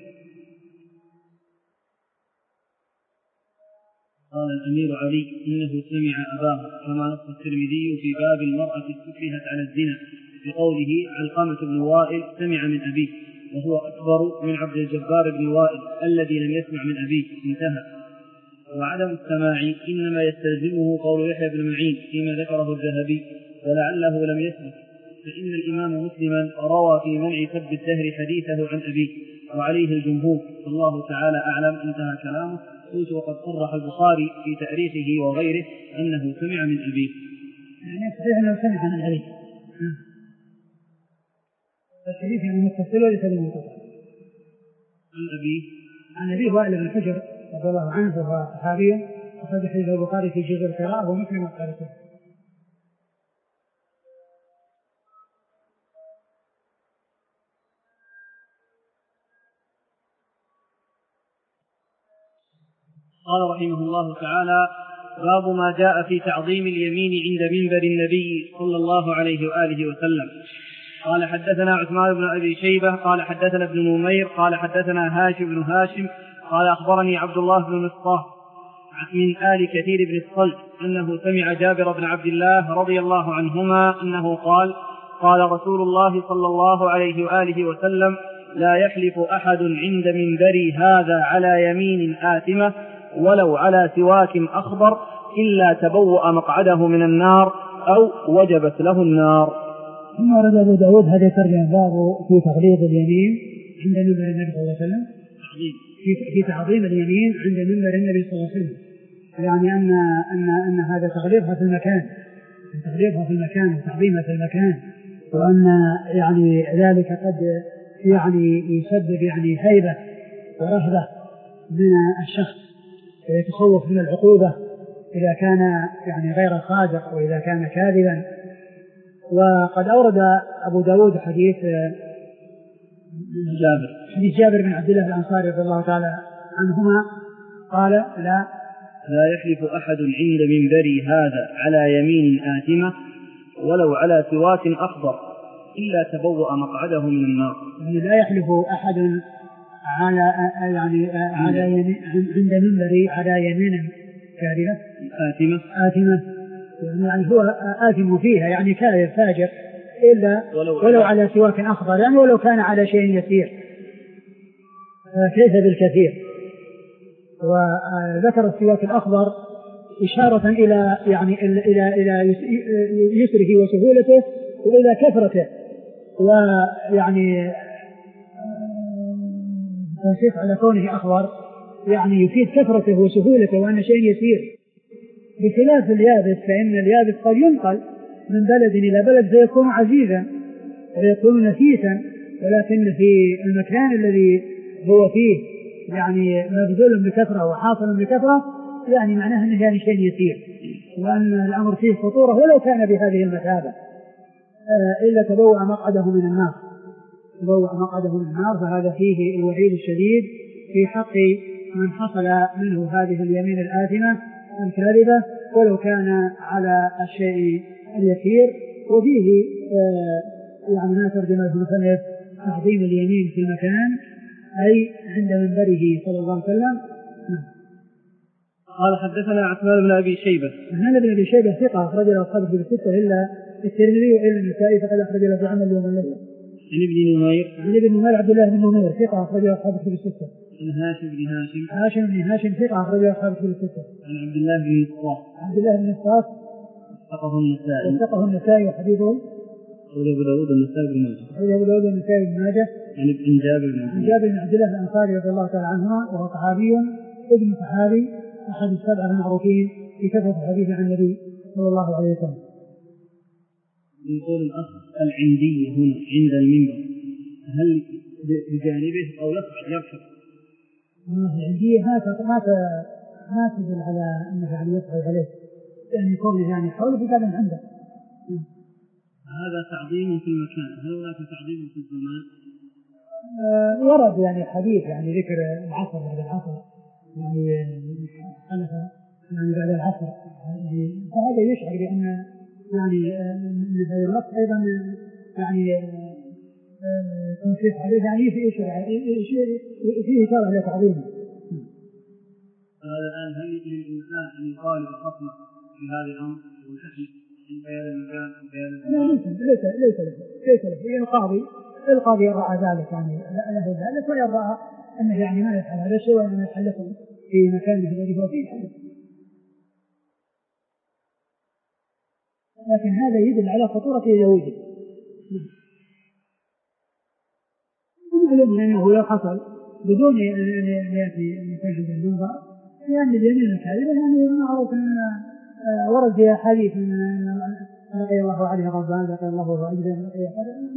قال الأمير علي إنه سمع أباه كما نص الترمذي في باب المرأة استكرهت على الزنا بقوله علقمة بن وائل سمع من أبيه، وهو أكبر من عبد الجبار بن وائل الذي لم يسمع من أبيه، انتهى. وعدم السماع إنما يستلزمه قول يحيى بن معين فيما ذكره الذهبي ولعله لم يسمع، فإن الإمام مسلما روى في منع سب الدهر حديثه عن أبيه وعليه الجمهور، والله تعالى أعلم. انتهى كلامه. قلت وقد صرح البخاري في تاريخه وغيره أنه سمع من أبيه، يعني صحيح أنه سمع من أبيه، الحديث يعني متصل وليس بمنقطع. عن أبيه عن أبيه وائل بن حجر رضي الله عنه وهو صحابي أخرج حديث البخاري في جزء القراءة ومسلم وقال قال رحمه الله تعالى: باب ما جاء في تعظيم اليمين عند منبر النبي صلى الله عليه وآله وسلم. قال حدثنا عثمان بن أبي شيبة قال حدثنا ابن نمير قال حدثنا هاشم بن هاشم قال أخبرني عبد الله بن مصطفى من آل كثير بن الصلت أنه سمع جابر بن عبد الله رضي الله عنهما أنه قال: قال رسول الله صلى الله عليه وآله وسلم: لا يحلف أحد عند منبري هذا على يمين آثمة ولو على سواك أخضر إلا تبوأ مقعده من النار أو وجبت له النار. ثم ورد أبو داود هذا ترجمة باب في تغليظ اليمين عند منبر النبي صلى الله عليه وسلم، في تعظيم اليمين عند منبر النبي صلى الله عليه وسلم، يعني أن أن أن هذا تغليظها في المكان، تغليظها في المكان وتعظيمها في المكان، وأن يعني ذلك قد يعني يسبب يعني هيبة ورهبة من الشخص ويتخوف من العقوبة إذا كان يعني غير صادق وإذا كان كاذبا. وقد أورد أبو داود حديث جابر حديث جابر بن عبد الله الأنصاري رضي الله تعالى عنهما قال: لا لا يحلف أحد عند منبري هذا على يمين آثمة ولو على سواك أخضر إلا تبوأ مقعده من النار. يعني لا يحلف أحد على يعني على يمين عند منبري على يمين كاذبة آثمة آثمة يعني هو آثم فيها يعني كاذب فاجر إلا ولو, ولو على سواك أخضر، يعني ولو كان على شيء يسير كيف بالكثير. وذكر السواك الأخضر إشارة إلى يعني إلى إلى يسره وسهولته وإلى كثرته، ويعني تنصيص على كونه أخضر يعني يفيد كثرته وسهولته وأن شيء يسير، بخلاف اليابس فإن اليابس قد ينقل من بلد إلى بلد فيكون عزيزا ويكون نفيسا، ولكن في المكان الذي هو فيه يعني مبذول بكثرة وحاصل بكثرة يعني معناه أنه يعني شيء يسير، وأن الأمر فيه خطورة ولو كان بهذه المثابة. إلا تبوأ مقعده من النار، تبوأ مقعده من النار، فهذا فيه الوعيد الشديد في حق من حصل منه هذه اليمين الآثمة الكاذبة ولو كان على الشيء اليسير. وفيه يعني ما ترجمه المصنف تعظيم اليمين في المكان أي عند منبره صلى الله عليه وسلم. قال حدثنا عثمان بن أبي شيبة. عثمان بن أبي شيبة ثقة أخرج له أصحاب الكتب الستة إلا الترمذي وإلا النسائي فقد أخرج له في عمل يوم الليلة. عن ابن نمير عن ابن نمير عبد الله بن نمير ثقة أخرج له أصحاب الكتب الستة. عن هاشم بن هاشم هاشم بن هاشم ثقة أخرج له أصحاب الكتب الستة. عن عبد الله بن مصطفى عبد الله بن مصطفى وثقه النسائي وثقه النسائي وحديثه أخرج أبو داود والنسائي بن ماجه أخرج أبو داود والنسائي بن ماجه عن ابن جابر بن عن جابر بن عبد الله الأنصاري رضي الله تعالى عنهما وهو صحابي ابن صحابي أحد السبعة المعروفين في كثرة الحديث عن النبي صلى الله عليه وسلم. يقول الأخ العندية هنا عند المنبر هل بجانبه أو يصعد يركب؟ العندية ما ما ما تدل على أنه يعني يصعد عليه، يعني يكون يعني حوله في قدم عنده. هذا تعظيم في المكان، هل هناك تعظيم في الزمان؟ آه ورد يعني حديث يعني ذكر العصر بعد العصر يعني حلف يعني بعد العصر يعني فهذا يشعر بأن يعني أن هذا الوقت أيضا يعني تنصيص عليه يعني في إشارة فيه إشارة إلى تعظيمه. هذا الآن هل للإنسان أن يطالب خصمه في هذا الأمر ويحلف في هذا المكان وفي هذا المكان؟ ليس ليس ليس له ليس له يعني القاضي القاضي يرى ذلك يعني له ذلك ويرى أنه يعني ما يفعل هذا الشيء وأنه يحلفه في مكانه الذي هو فيه حلف. لكن هذا يدل على خطورة إذا وجد. ومعلوم أنه لو حصل بدون أن يأتي أن يكون عند المنبر لأن اليمين الكاذبة يعني معروف أن ورد فيها حديث من لقي الله عليه غضبان لقي الله عجبا لقي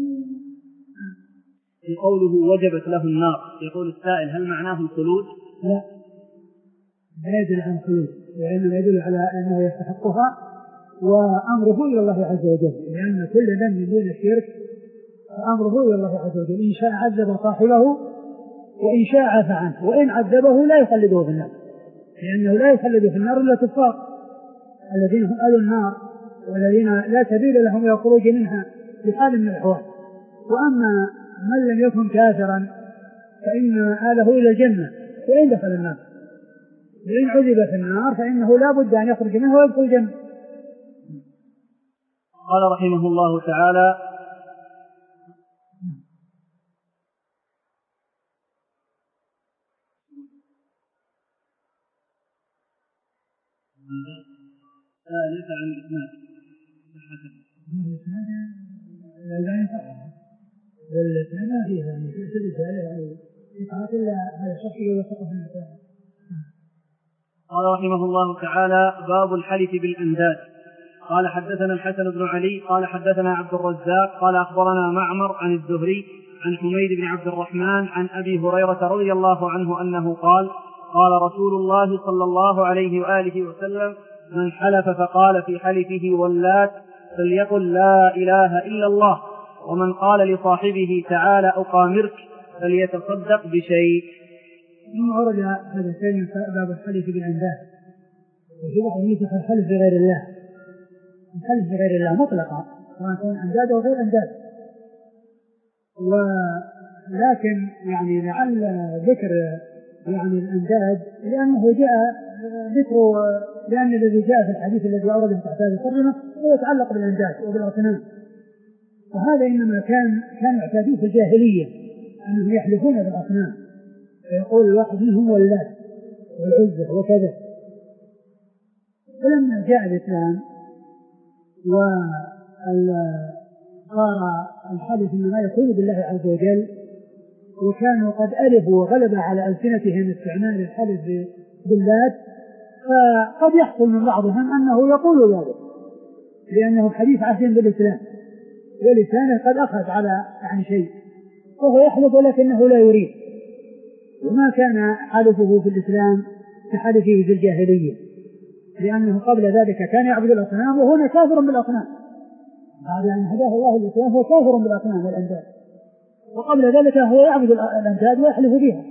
في قوله وجبت له النار يقول السائل هل معناه الخلود؟ لا لا يدل عن الخلود وإنما يدل على أنه يستحقها وأمره إلى الله عز وجل، لأن كل ذنب من دون الشرك أمره إلى الله عز وجل، إن شاء عذب صاحبه وإن شاء عفى عنه وإن عذبه لا يخلده في النار، لأنه لا يخلد في النار إلا كفار الذين هم أهل النار والذين لا سبيل لهم إلى الخروج منها بحال من الأحوال. وأما من لم يكن كافرا فإن آله إلى الجنة وإن دخل النار، وإن عذب في النار فإنه لا بد أن يخرج منه ويدخل الجنة. قال رحمه الله تعالى: ثالث عن الإسناد والإسناد فيها يعني في سبيل ثالث إلا هذا الشخص يوثقه النساء. قال رحمه الله تعالى: باب الحلف بالأنداد. قال حدثنا الحسن بن علي قال حدثنا عبد الرزاق قال أخبرنا معمر عن الزهري عن حميد بن عبد الرحمن عن أبي هريرة رضي الله عنه أنه قال: قال رسول الله صلى الله عليه وآله وسلم: من حلف فقال في حلفه واللات فليقل لا إله إلا الله، ومن قال لصاحبه تعالى أقامرك فليتصدق بشيء. ثم ورد هذا الشيء باب الحلف بالأنداد، وفي بعض النسخ الحلف بغير الله، الحلف بغير الله مطلقا سواء كان أنداد أو غير أنداد. ولكن يعني لعل ذكر يعني الأنداد لأنه جاء ذكر لأن الذي جاء في الحديث الذي أورده تحت هذه الترجمة هو يتعلق بالأنداد وبالأصنام، وهذا إنما كان كانوا يعتادون في الجاهلية أنهم يحلفون بالأصنام، فيقول الواحد منهم واللات والعزة وكذا. فلما جاء الإسلام وصار الحديث إنما يكون بالله عز وجل، وكانوا قد ألفوا وغلب على ألسنتهم استعمال الحلف باللات، فقد يحصل من بعضهم أنه يقول ذلك لأنه حديث عهد بالإسلام ولسانه قد أخذ على يعني شيء وهو يحلف ولكنه لا يريد، وما كان حلفه في الإسلام كحلفه في الجاهلية، لأنه قبل ذلك كان يعبد الأصنام وهنا كافر بالأصنام، بعد أن هداه الله الإسلام هو كافر بالأصنام والأنداد، وقبل ذلك هو يعبد الأنداد ويحلف بها.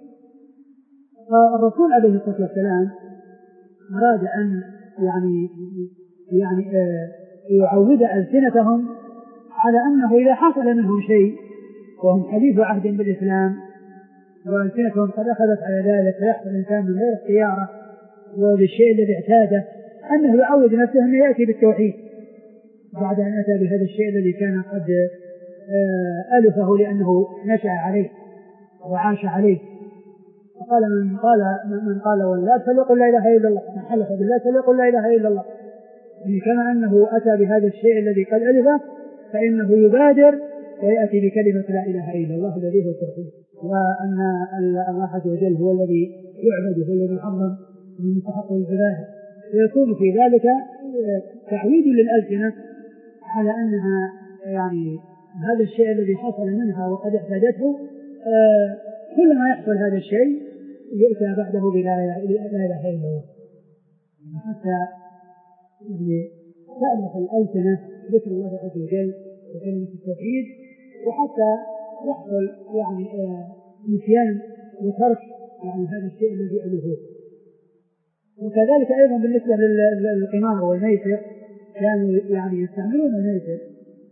فالرسول عليه الصلاة والسلام أراد أن يعني يعني يعود ألسنتهم على أنه إذا حصل منهم شيء وهم حديث عهد بالإسلام وألسنتهم قد أخذت على ذلك فيحصل الإنسان من غير اختياره وبالشيء الذي اعتاده أنه يعود نفسه أن يأتي بالتوحيد بعد أن أتى بهذا الشيء الذي كان قد ألفه لأنه نشأ عليه وعاش عليه. فقال من قال من قال واللات فليقل لا إله إلا الله، من حلف بالله فليقل لا إله إلا الله، يعني كما أنه أتى بهذا الشيء الذي قد ألفه فإنه يبادر ويأتي بكلمة لا إله إلا الله الذي هو التوحيد، وأن الله عز وجل هو الذي يعبد هو الذي يعظم من مستحق العبادة، فيكون في ذلك تعويد للألسنة على أنها يعني هذا الشيء الذي حصل منها وقد احتاجته كلما يحصل هذا الشيء يؤتى بعده بلا إله إلا الله، حتى يعني تألف الألسنة ذكر الله عز وجل وكلمة التوحيد، وحتى يحصل يعني نسيان وترك يعني هذا الشيء الذي ألفوه. وكذلك أيضا بالنسبة للقمار والميسر كانوا يعني يستعملون الميسر،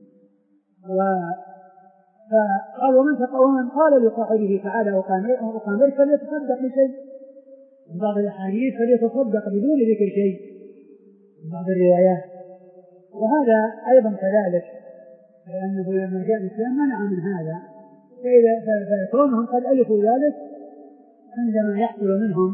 فقال ومن قال لصاحبه تعالى أقامرك فليتصدق بشيء، في بعض الأحاديث فليتصدق بدون ذكر شيء في بعض الروايات، وهذا أيضا كذلك لأنه لما جاء الإسلام منع من هذا، فإذا فكونهم قد ألفوا ذلك عندما يحصل منهم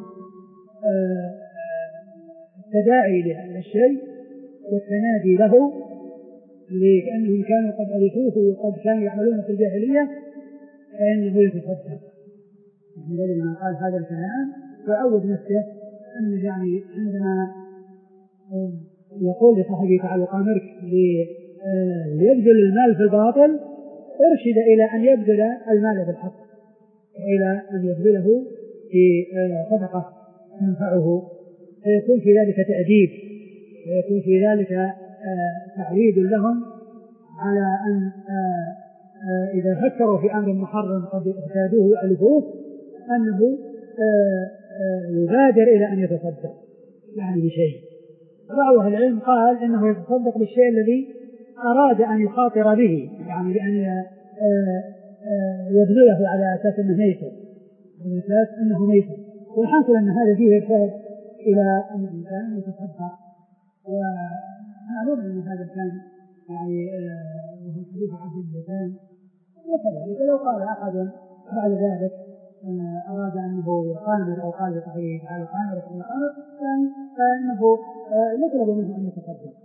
التداعي لهذا الشيء والتنادي له لأنهم كانوا قد ألفوه وقد كانوا يعملون في الجاهلية فإنه يتصدق. يعني لما قال هذا الكلام وعود نفسه أن يعني عندما يقول لصاحبه تعالى أقامرك ليبذل المال في الباطل ارشد إلى أن يبذل المال بالحق وإلى أن يبذله في صدقة تنفعه، فيكون في ذلك تأديب ويكون في ذلك تعويد لهم على أن إذا فكروا في أمر محرم قد اعتادوه وألفوه أنه يبادر إلى أن يتصدق يعني بشيء. بعض أهل العلم قال إنه يتصدق بالشيء الذي أراد أن يخاطر به، يعني بأن يبذله على أساس أنه ميسر، على أساس أنه ميسر. والحاصل أن هذا فيه إرشاد إلى أن الإنسان يتصدق. ومعلوم أن هذا كان يعني وهو حديث عبد اللسان. وكذلك لو قال أحد بعد ذلك أراد أنه يقامر أو قال صحيح على قامر أو يقامر فإنه يطلب منه أن يتصدق.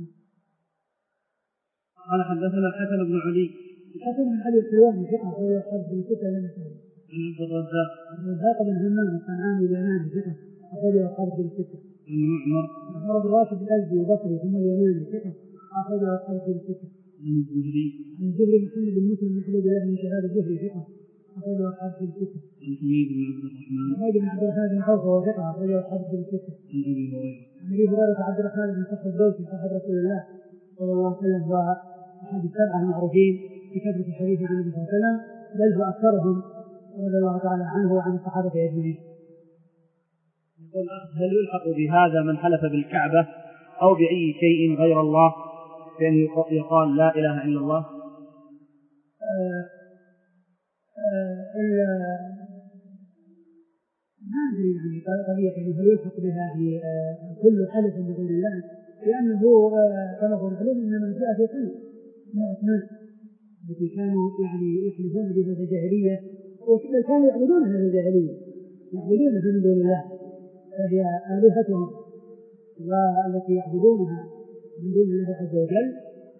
قال حدثنا الحسن بن علي. الحسن بن علي الحلواني ثقة وهو يخرج في ستة لم يسلم. عن عبد الرزاق. عبد الرزاق بن همام الصنعاني اليماني ثقة أخرج يخرج في ستة. عن معمر. معمر بن راشد الأزدي البصري ثم اليماني ثقة أخرج يخرج في ستة. عن الزهري. عن الزهري محمد بن مسلم بن عبد الله بن شهاب الزهري ثقة أخرج يخرج في ستة. عن حميد بن عبد الرحمن. حميد بن عبد الرحمن بن عوف وهو ثقة أخرج يخرج في ستة. عن أبي هريرة. عن أبي هريرة عبد الرحمن بن صخر الدوسي صاحب رسول الله صلى الله عليه وسلم وأحد السبعة المعروفين بكثرة الحديث عن النبي صلى الله عليه وسلم، بل هو أكثرهم رضي الله تعالى عنه وعن الصحابة أجمعين. يقول هل يلحق بهذا من حلف بالكعبة أو بأي شيء غير الله بأن يقال لا إله إلا الله؟ آه آه ما أدري يعني طريقة هل يلحق بها يعني كل حلف من غير الله، لأنه كما هو معلوم إنما جاء في سنة من الأصنام التي كانوا يعني يحلفون بها في الجاهلية، وكذا كانوا يعبدونها في الجاهلية، يعبدونها من دون الله، فهي آلهتهم والتي يعبدونها من دون الله عز وجل.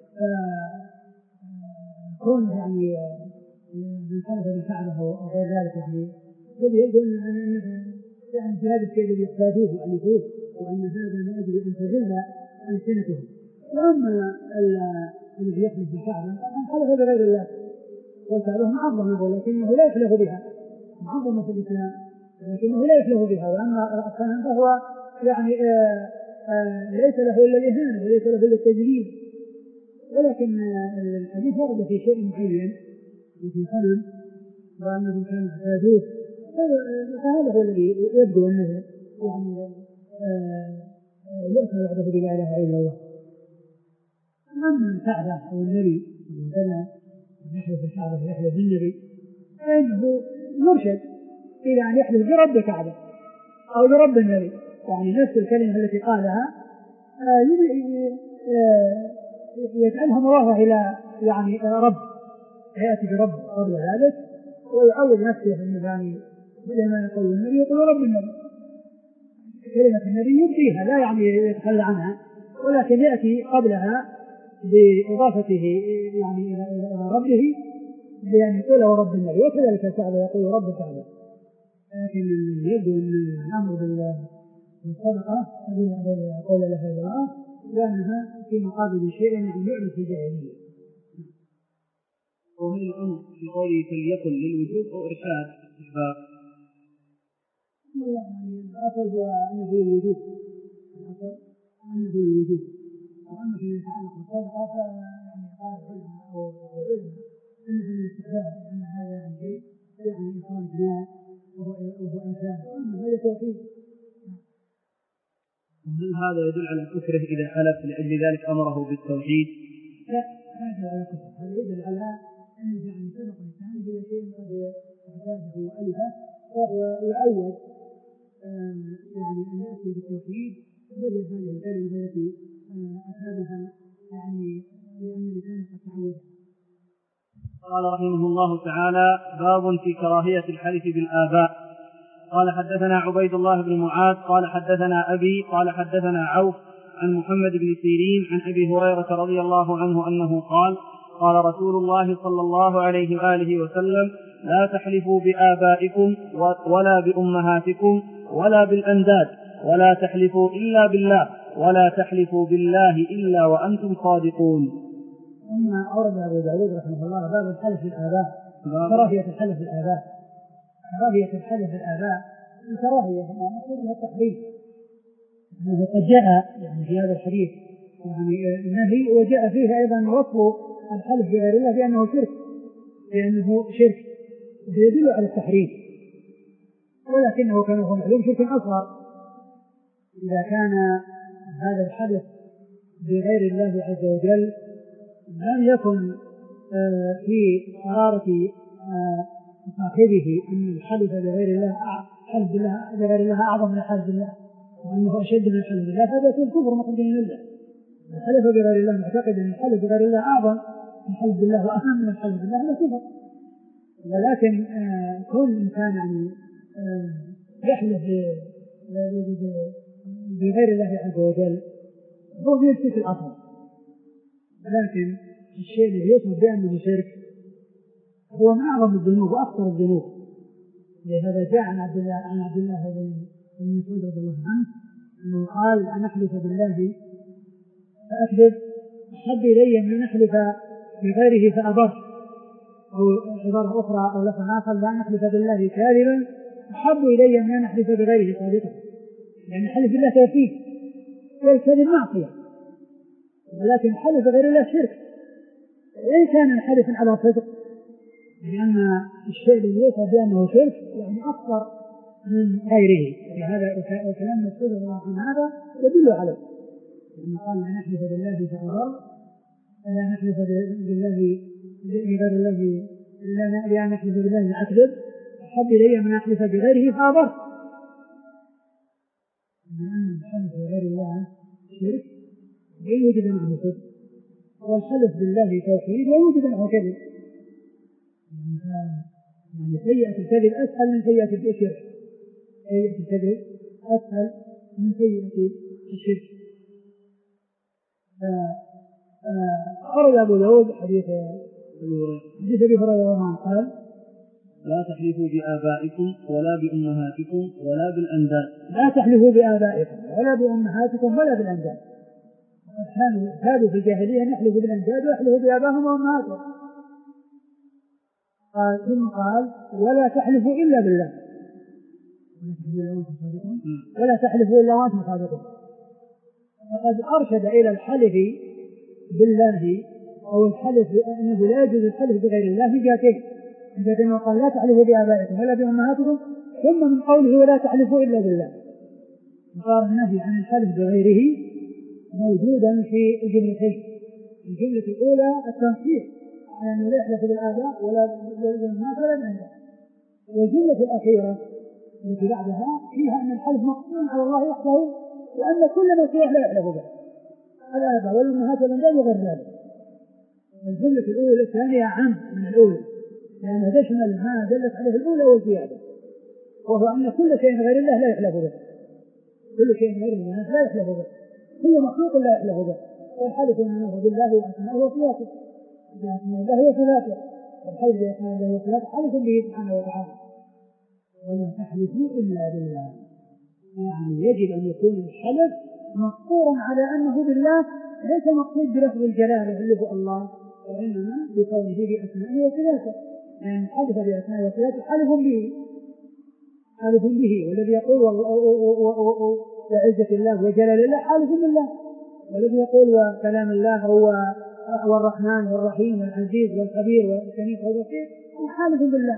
فكون يعني من حلف بالكعبة أو غير ذلك يعني الذي يبدو أنها يعني في هذا الشيء الذي يحتاجوه وألفوه، وأن هذا من أجل أن تزل ألسنتهم. وأما الذي يحلف بالكعبة أن حلف بغير الله، والكعبة معظمة ولكنه لا يحلف بها، معظمة في الإسلام لكنه لا يحلف بها. وأما الصنم فهو يعني آآ آآ ليس له إلا الإهانة وليس له إلا التجليد، ولكن الحديث ورد في شيء معين وفي صنم وأنهم كانوا اعتادوه، فهذا هو الذي يبدو أنه يعني يؤتى بعده بلا إله إلا الله. أما الكعبة أو النبي مثلا يحلف بالكعبة ويحلف بالنبي فإنه يرشد إلى أن يحلف برب الكعبة أو برب النبي، يعني نفس الكلمة التي قالها يجعلها مضافة إلى يعني رب، يأتي برب قبل ذلك ويعود نفسه أنه يعني بدل ما يقول النبي يقول رب النبي. كلمة النبي يبقيها لا يعني يتخلى عنها، ولكن يأتي قبلها بإضافته يعني إلى ربه بأن يقول رب النبي، وكذلك الكعبة يقول رب الكعبة. لكن يبدو أن الأمر بالصدقة قول لا إله إلا الله لأنها في مقابل شيء يعني يعرف في الجاهلية. وهل الأمر في قوله فليكن للوجوب أو إرشاد استحباب؟ والله يعني الأصل هو أنه للوجوب، الأصل أنه للوجوب. وأما فيما يتعلق بالصدقة فيعني قال العلماء أو العلماء أنه للاستحباب، لأن هذا يعني شيء يعني إخراج ماء وهو إنسان، أما هذا توحيد. وهل هذا يدل على كفره إذا حلف لأجل ذلك أمره بالتوحيد؟ لا، هذا على كفر، هذا يدل على أنه يعني سبق الإنسان إلى شيء قد اعتاده وألفه، فهو يعود يعني أن يأتي بالتوحيد بدل هذه الكلمة التي أتابها يعني لأن الإنسان قد تعود. قال رحمه الله تعالى: باب في كراهية الحلف بالآباء. قال حدثنا عبيد الله بن معاذ قال حدثنا أبي قال حدثنا عوف عن محمد بن سيرين عن أبي هريرة رضي الله عنه أنه قال: قال رسول الله صلى الله عليه وآله وسلم: لا تحلفوا بآبائكم ولا بأمهاتكم ولا بالأنداد، ولا تحلفوا إلا بالله، ولا تحلفوا بالله إلا وأنتم صادقون. ثم أورد أبو داود رحمه الله باب الحلف بالآباء، كراهية الحلف بالآباء. كراهية الحلف بالآباء الكراهية يعني مقصودها التحريم، أنه قد جاء يعني في هذا الحديث يعني النهي، وجاء فيه أيضا وصف الحلف بغير الله بأنه شرك، بأنه شرك، ويدل على التحريم. ولكنه كما هو معلوم شرك أصغر. إذا كان هذا الحدث بغير الله عز وجل لم يكن في قرارة صاحبه أن الحلف بغير الله حلف بالله بغير الله أعظم من الحلف بالله وأنه أشد من الحلف بالله، فهذا يكون كفر مخرج من الملة. الحلف بغير الله معتقد أن الحلف بغير الله أعظم من الحلف بالله وأهم من الحلف بالله هذا كفر. ولكن كل إنسان يعني يحلف بغير الله عز وجل هو من الشرك الأصغر، لكن الشيء الذي يصف بأنه شرك هو من أعظم الذنوب وأخطر الذنوب. لهذا جاء عن عبد الله عن عبد الله بن مسعود رضي الله عنه أنه قال أن أحلف بالله فأكذب أحب إلي من أن أحلف بغيره فأبر، أو عبارة أخرى أو لفظ آخر لأن أحلف بالله كاذبا أحب إلي من أن أحلف بغيره صادقا، لأن حلف بالله توحيد والكذب معصية، ولكن حلف بغير الله شرك وإن كان الحلف على صدق، لأن الشيء الذي يوصف بأنه شرك يعني أكثر من غيره. هذا وكلام مسعود رضي الله عنه هذا يدل عليه، لأنه قال لا نحلف بالله فأضر لا نحلف بالله بغير الله لا نحلف بالله فأكذب أحب إلي من أحلف بغيره فأضر، لأن الحلف بغير الله شرك وإن وجد معه صدق، والحلف بالله توحيد وإن وجد معه كذب. يعني سيئة الكذب أسهل من سيئة الشرك، سيئة الكذب أسهل من سيئة الشرك. أخرج أبو داود حديث حديث أبي هريرة قال لا تحلفوا بآبائكم ولا بأمهاتكم ولا بالأنداد. لا تحلفوا بآبائكم ولا بأمهاتكم ولا بالأنداد. كانوا كانوا في الجاهلية يحلفوا بالأنداد ويحلفوا بآبائهم وأمهاتهم. قال ثم قال ولا تحلفوا إلا بالله ولا تحلفوا إلا وأنتم صادقون. فقد أرشد إلى الحلف بالله أو الحلف أنه لا يجوز الحلف بغير الله في جهتين، من جهة أنه قال لا تحلفوا بآبائكم ولا بأمهاتكم، ثم من قوله ولا تحلفوا إلا بالله وقال النهي عن الحلف بغيره موجودا في الجملتين. الجملة الأولى التنصيص على أنه لا يحلف بالآباء ولا بالأمهات ولا بالأنداد، والجملة الأخيرة التي بعدها فيها أن الحلف مقصور على الله وحده وأن كل ما سواه لا يحلف به الآباء والأمهات والأنداد وغير ذلك. الجملة الأولى الثانية عام من الأولى لأنها تشمل ما دلت عليه الأولى والزيادة، وهو أن كل شيء غير الله لا يحلف به، كل شيء غير الله لا يحلف به، كل مخلوق لا يحلف به، والحلف أنه بالله وأسمائه وصفاته بأسماء الله وصفاته، والحلف بأسماء الله وصفاته حلف به سبحانه وتعالى. ولا تحلفوا إلا بالله، يعني يجب أن يكون الحلف مقصورا على أنه بالله، ليس مقصود بلفظ الجلالة يحلف الله، وإنما بقوله بأسمائه وصفاته، يعني حلف بأسمائه وصفاته حلف به حلف به والذي يقول وعزة الله وجلال الله حلف بالله، والذي يقول وكلام الله هو الرحمن والرحيم والعزيز والخبير والسميع والبصير هو حالف بالله.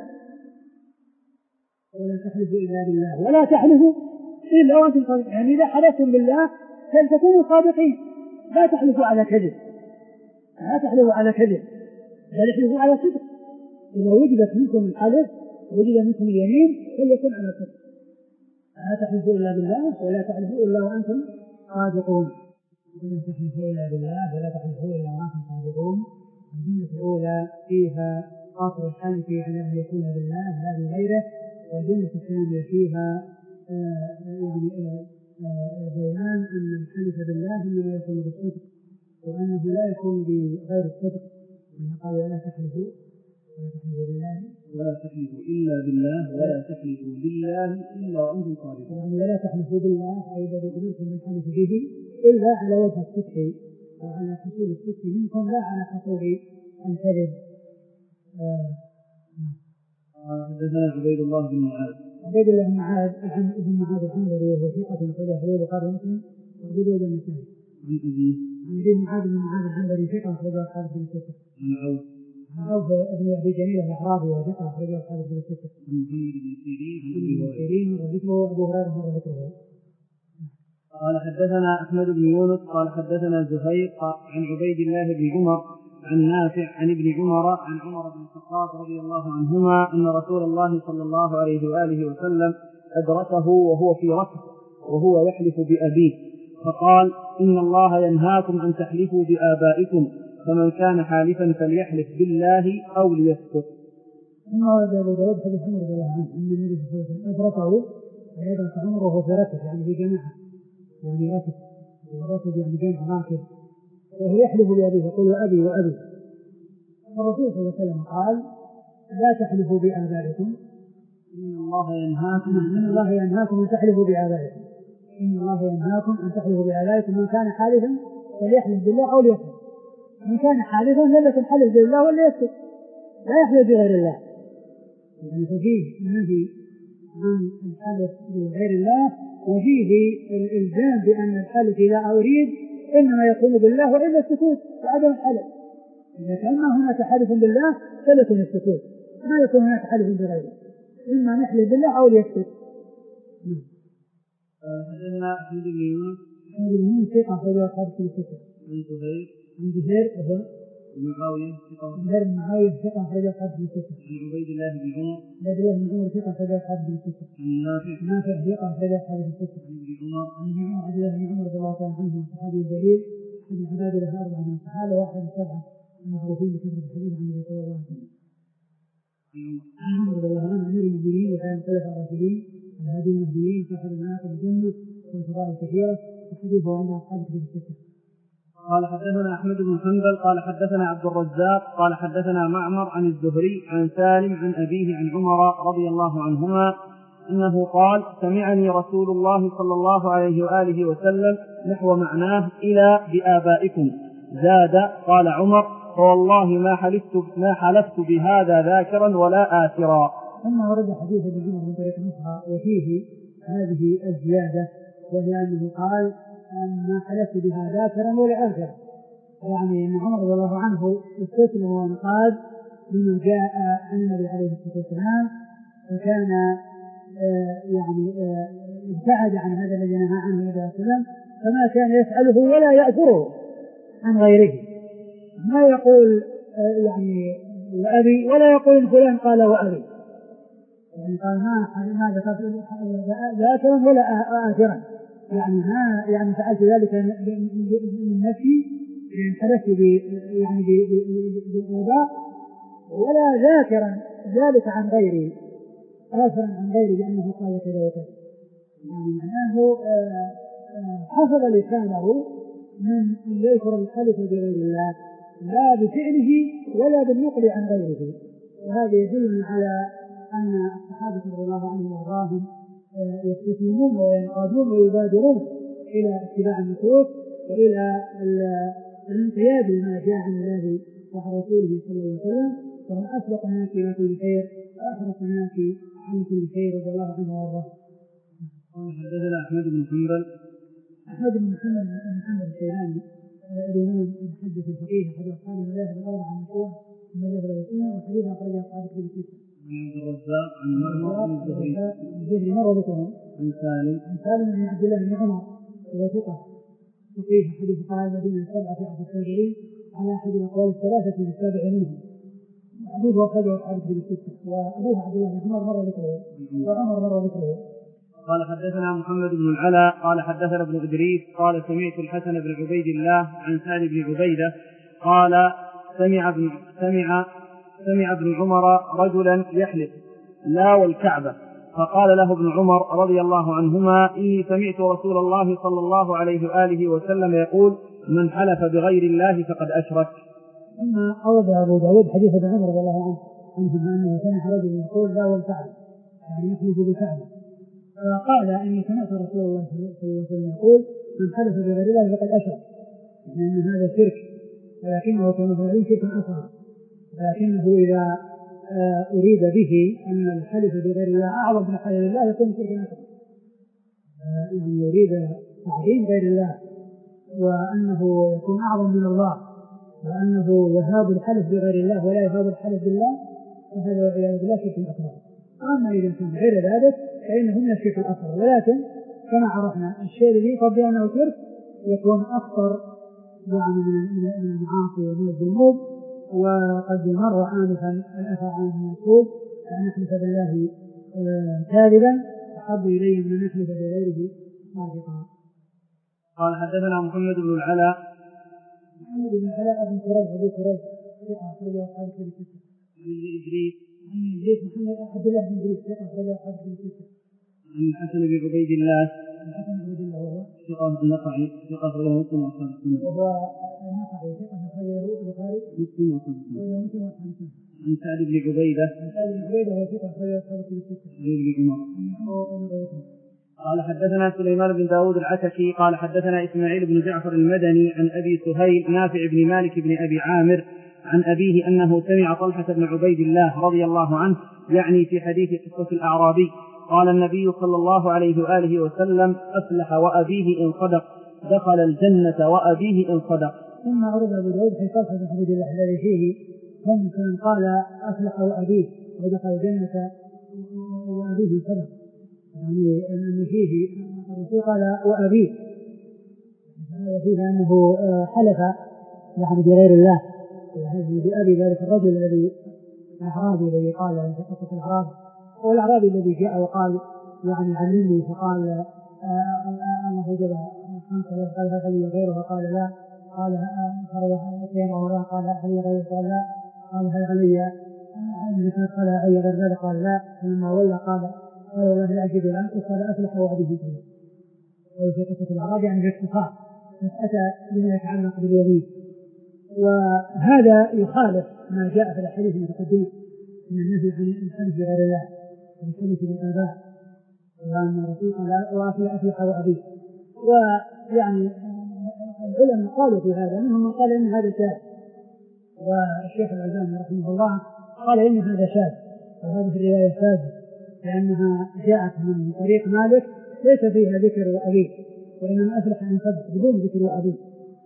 ولا تحلفوا إلا بالله ولا تحلفوا إلا وأنتم صادقون، يعني إذا حلفتم بالله فلتكونوا صادقين، لا تحلفوا على كذب، لا تحلفوا على كذب بل احلفوا على صدق. إذا وجدت منكم الحلف وجد منكم اليمين فليكن على صدق. لا تحلفوا إلا بالله ولا تحلفوا إلا وأنتم صادقون. ولا تحلفوا إلا بالله ولا تحلفوا إلا وأنتم صادقون. الجملة الأولى فيها قاصر الحلف على أن يكون بالله لا بغيره، والجملة الثانية فيها آه يعني آه آه بيان أن الحلف بالله إنما يكون بالصدق وأنه لا يكون بغير الصدق. قال ولا تحلفوا ولا تحلفوا بالله ولا تحلفوا إلا بالله ولا تحلفوا بالله إلا وأنتم صادقون، يعني ولا تحلفوا بالله أي الذي أمرتم بالحلف به إلا على وجه الصدق وعلى حصول الصدق منكم لا على حصول الكذب. حدثنا عبيد الله بن معاذ عبيد الله بن معاذ بن معاذ الحنبلي وهو ثقة أخرجه في البخاري ومسلم وأبو داود والنسائي. عن أبي عن أبي معاذ بن معاذ الحنبلي ثقة أخرجه البخاري ومسلم. عن عوف عوف بن أبي جميل الأعرابي وذكر أخرجه أصحاب الكتب الستة. محمد بن سيرين بن سيرين وذكره أبو هريرة وذكره. قال حدثنا أحمد بن يونس قال حدثنا زهير عن عبيد الله بن عمر عن نافع عن ابن عمر عن عمر بن الخطاب رضي الله عنهما أن رسول الله صلى الله عليه وآله وسلم أدركه وهو في ركب وهو يحلف بأبيه فقال إن الله ينهاكم أن تحلفوا بآبائكم فمن كان حالفا فليحلف بالله أو ليسكت. ثم ورد أبو داود حديث عمر رضي الله عنه أن النبي صلى الله عليه وسلم أدركه فيدرك عمر وهو في ركب يعني في جماعة يعني ركب وركب يعني جمع راكب وهو يحلف بأبيه يقول أبي وأبي. الرسول صلى الله عليه وسلم قال لا تحلفوا بآبائكم إن الله ينهاكم إن الله ينهاكم أن تحلفوا بآبائكم إن الله ينهاكم أن تحلفوا بآبائكم من كان حالفا فليحلف بالله أو ليسكت. من كان حالفا فليكن حلف بالله ولا يسكت لا يحلف بغير الله. يعني ففيه النهي عن الحلف بغير الله وفيه الإلزام بأن الحلف إذا أريد إنما يكون بالله وإلا السكوت وعدم الحلف. إذا كان هناك حلف بالله فليكن السكوت ما يكون هناك حلف بغيره إما نحلف بالله أو ليسكت. حدثنا أحمد بن يونس أحمد بن يونس ثقة أخرجه أصحاب الكتب الستة. عن زهير عن زهير وهو معاوية ثقة زهير بن معاوية ثقة أخرجه أصحاب الكتب الستة. عن عبيد الله بن عمر عبيد الله بن عمر ثقة أخرجه أصحاب الكتب الستة. عن نافع نافع ثقة أخرجه أصحاب الكتب الستة. عن ابن عمر عن ابن عمر عبد الله بن عمر رضي الله تعالى عنه صحابي الجليل أحد العباد له أربعة من الصحابة واحد السبعة المعروفين بكثرة الحديث عن النبي صلى الله عليه وسلم. عن عمر رضي الله عنه أمير المؤمنين وكان خلفاء الراشدين الهادي المهديين صاحب المناقب الجنة والفضائل الكثيرة وحديثه عند أصحاب الكتب الستة. قال حدثنا أحمد بن حنبل قال حدثنا عبد الرزاق قال حدثنا معمر عن الزهري عن سالم عن أبيه عن عمر رضي الله عنهما أنه قال سمعني رسول الله صلى الله عليه وآله وسلم نحو معناه إلى بآبائكم زاد قال عمر فوالله ما حلفت ما حلفت بهذا ذاكرا ولا آثرا. ثم ورد حديث ابن عمر من طريق أخرى وفيه هذه الزيادة وهي أنه قال ما حلفت بها ذاكرا ولا آثرا يعني أن عمر رضي الله عنه استسلم وانقاد لمن جاء عن النبي عليه الصلاة والسلام فكان آه يعني آه ابتعد عن هذا الذي نهى عنه النبي صلى الله عليه وسلم فما كان يسأله ولا يأثره عن غيره ما يقول آه يعني وأبي ولا يقول فلان قال وأبي يعني قال ما ما ذكرت ذاكرا ولا آثرا يعني ما يعني فعلت ذلك من نفسي لأن حدثت يعني بالآباء ولا ذاكرا ذلك عن غيري آثرا عن غيري لأنه قال كذا وكذا يعني معناه حفظ لسانه من أن يذكر الحلف بغير الله لا بفعله ولا بالنقل عن غيره. وهذا يدل على أن الصحابة رضي الله عنهم وارضاهم يستسلمون وينقادون ويبادرون إلى اتباع النصوص وإلى الانقياد لما جاء عن الله وعن رسوله صلى الله عليه وسلم فهم أسبق الناس إلى كل خير وأحرص الناس عن كل خير رضي الله عنه وارضاه. قال حدثنا أحمد بن حنبل أحمد بن محمد بن محمد الشيباني الإمام المحدث الفقيه أحد أصحاب المذاهب الأربعة المشهورة من المذاهب الإسلامية وحديث أخرجه أصحاب الكتب الستة. عن عبد الرزاق عن معمر عن الزهري الزهري مر ذكرهم عن سالم عن سالم بن عبد الله بن عمر وهو ثقة فقيه حديث فقهاء المدينة السبعة في عهد التابعين على أحد الأقوال الثلاثة في السابع منهم حديثه أخرجه أصحاب الكتب الستة وأبوه عبد الله بن عمر مر ذكره وعمر مر ذكره. قال حدثنا محمد بن العلاء قال حدثنا ابن إدريس قال سمعت الحسن بن عبيد الله عن سعد بن عبيدة قال سمع ابن سمع سمع ابن عمر رجلا يحلف لا والكعبة فقال له ابن عمر رضي الله عنهما إني سمعت رسول الله صلى الله عليه وآله وسلم يقول من حلف بغير الله فقد أشرك. ثم أورد أبو داود حديث ابن عمر رضي الله عنه عنه أنه سمع رجلا يقول لا والكعبة يعني يحلف بالكعبة فقال إني سمعت رسول الله صلى الله عليه وسلم يقول من حلف بغير الله فقد أشرك يعني أن هذا شرك ولكنه كما هو علم شرك أصغر لكنه إذا أريد به أن الحلف بغير الله أعظم من حلف الله يكون شرك أصغر يعني يريد تعظيم غير الله وأنه يكون أعظم من الله وأنه يهاب الحلف بغير الله ولا يهاب الحلف بالله، فهذا والعياذ بالله شرك أكبر. أما إذا كان غير ذلك فإنه من الشرك الأكبر، ولكن كما عرفنا الشيء الذي قد أنه شرك يكون أكثر يعني من المعاصي ومن الذنوب. وقد مر آنفا الأثر عن المسعود أن نحلف بالله كاذبا أحب إلي من أن نحلف بغيره صادقا. قال حدثنا محمد بن العلاء محمد بن العلاء بن كريب أبو كريب ثقة أخرجه أصحاب الكتب الستة. عن إدريس عن إدريس محمد عبد الله بن إدريس ثقة أخرجه أصحاب الكتب الستة. عن الحسن بن عبيد الله الحسن بن عبيد الله وهو ثقة النقعي ثقة أخرجه مسلم وأصحاب السنة. وهو النقعي ثقة أخرجه البخاري مسلم وأصحاب السنة. ومسلم وأصحاب السنة. عن سعد بن عبيدة عن سعد بن عبيدة وهو ثقة أخرجه أصحاب الكتب الستة. عن ابن عمر. قال حدثنا سليمان بن داود العتكي قال حدثنا إسماعيل بن جعفر المدني عن أبي سهيل نافع بن مالك بن أبي عامر عن أبيه أنه سمع طلحة بن عبيد الله رضي الله عنه يعني في حديث قصة الأعرابي قال النبي صلى الله عليه وآله وسلم أفلح وأبيه إن صدق دخل الجنة وأبيه إن صدق. ثم أورد أبو داود حيث طلحة بن عبيد الله الذي فيه ثم قال أفلح وأبيه ودخل الجنة وأبيه إن صدق، يعني أن فيه الرسول قال وأبيه، هذا فيه أنه حلف يعني بغير الله بأبي ذلك الرجل الذي الأعرابي الذي قال في قصة الأعرابي، والأعرابي الذي جاء وقال يعني علمني فقال أنا وجب خمسة قال هل لي غيره قال لا، قال فرض صيام رمضان قال هل لي غيره قال لا، قال هل لي الزكاة قال أي غير ذلك قال لا، فلما ولى قال قال والله لا أجد الآن قال أفلح وأبيه فيه. وفي قصة الأعرابي يعني باختصار أتى بما يتعلق باليمين، وهذا يخالف ما جاء في الحديث المتقدم من النهي عن الحلف بغير الله والحلف بالآباء، وأن الرسول قال وأفلح أفلح وأبيه. ويعني العلماء قالوا في هذا، منهم من قال إن هذا شاذ، والشيخ الألباني رحمه الله قال إن هذا شاذ وهذه الرواية شاذة لأنها جاءت من طريق مالك ليس فيها ذكر وأبيه، وإنما أفلح أن صدق بدون ذكر وأبيه.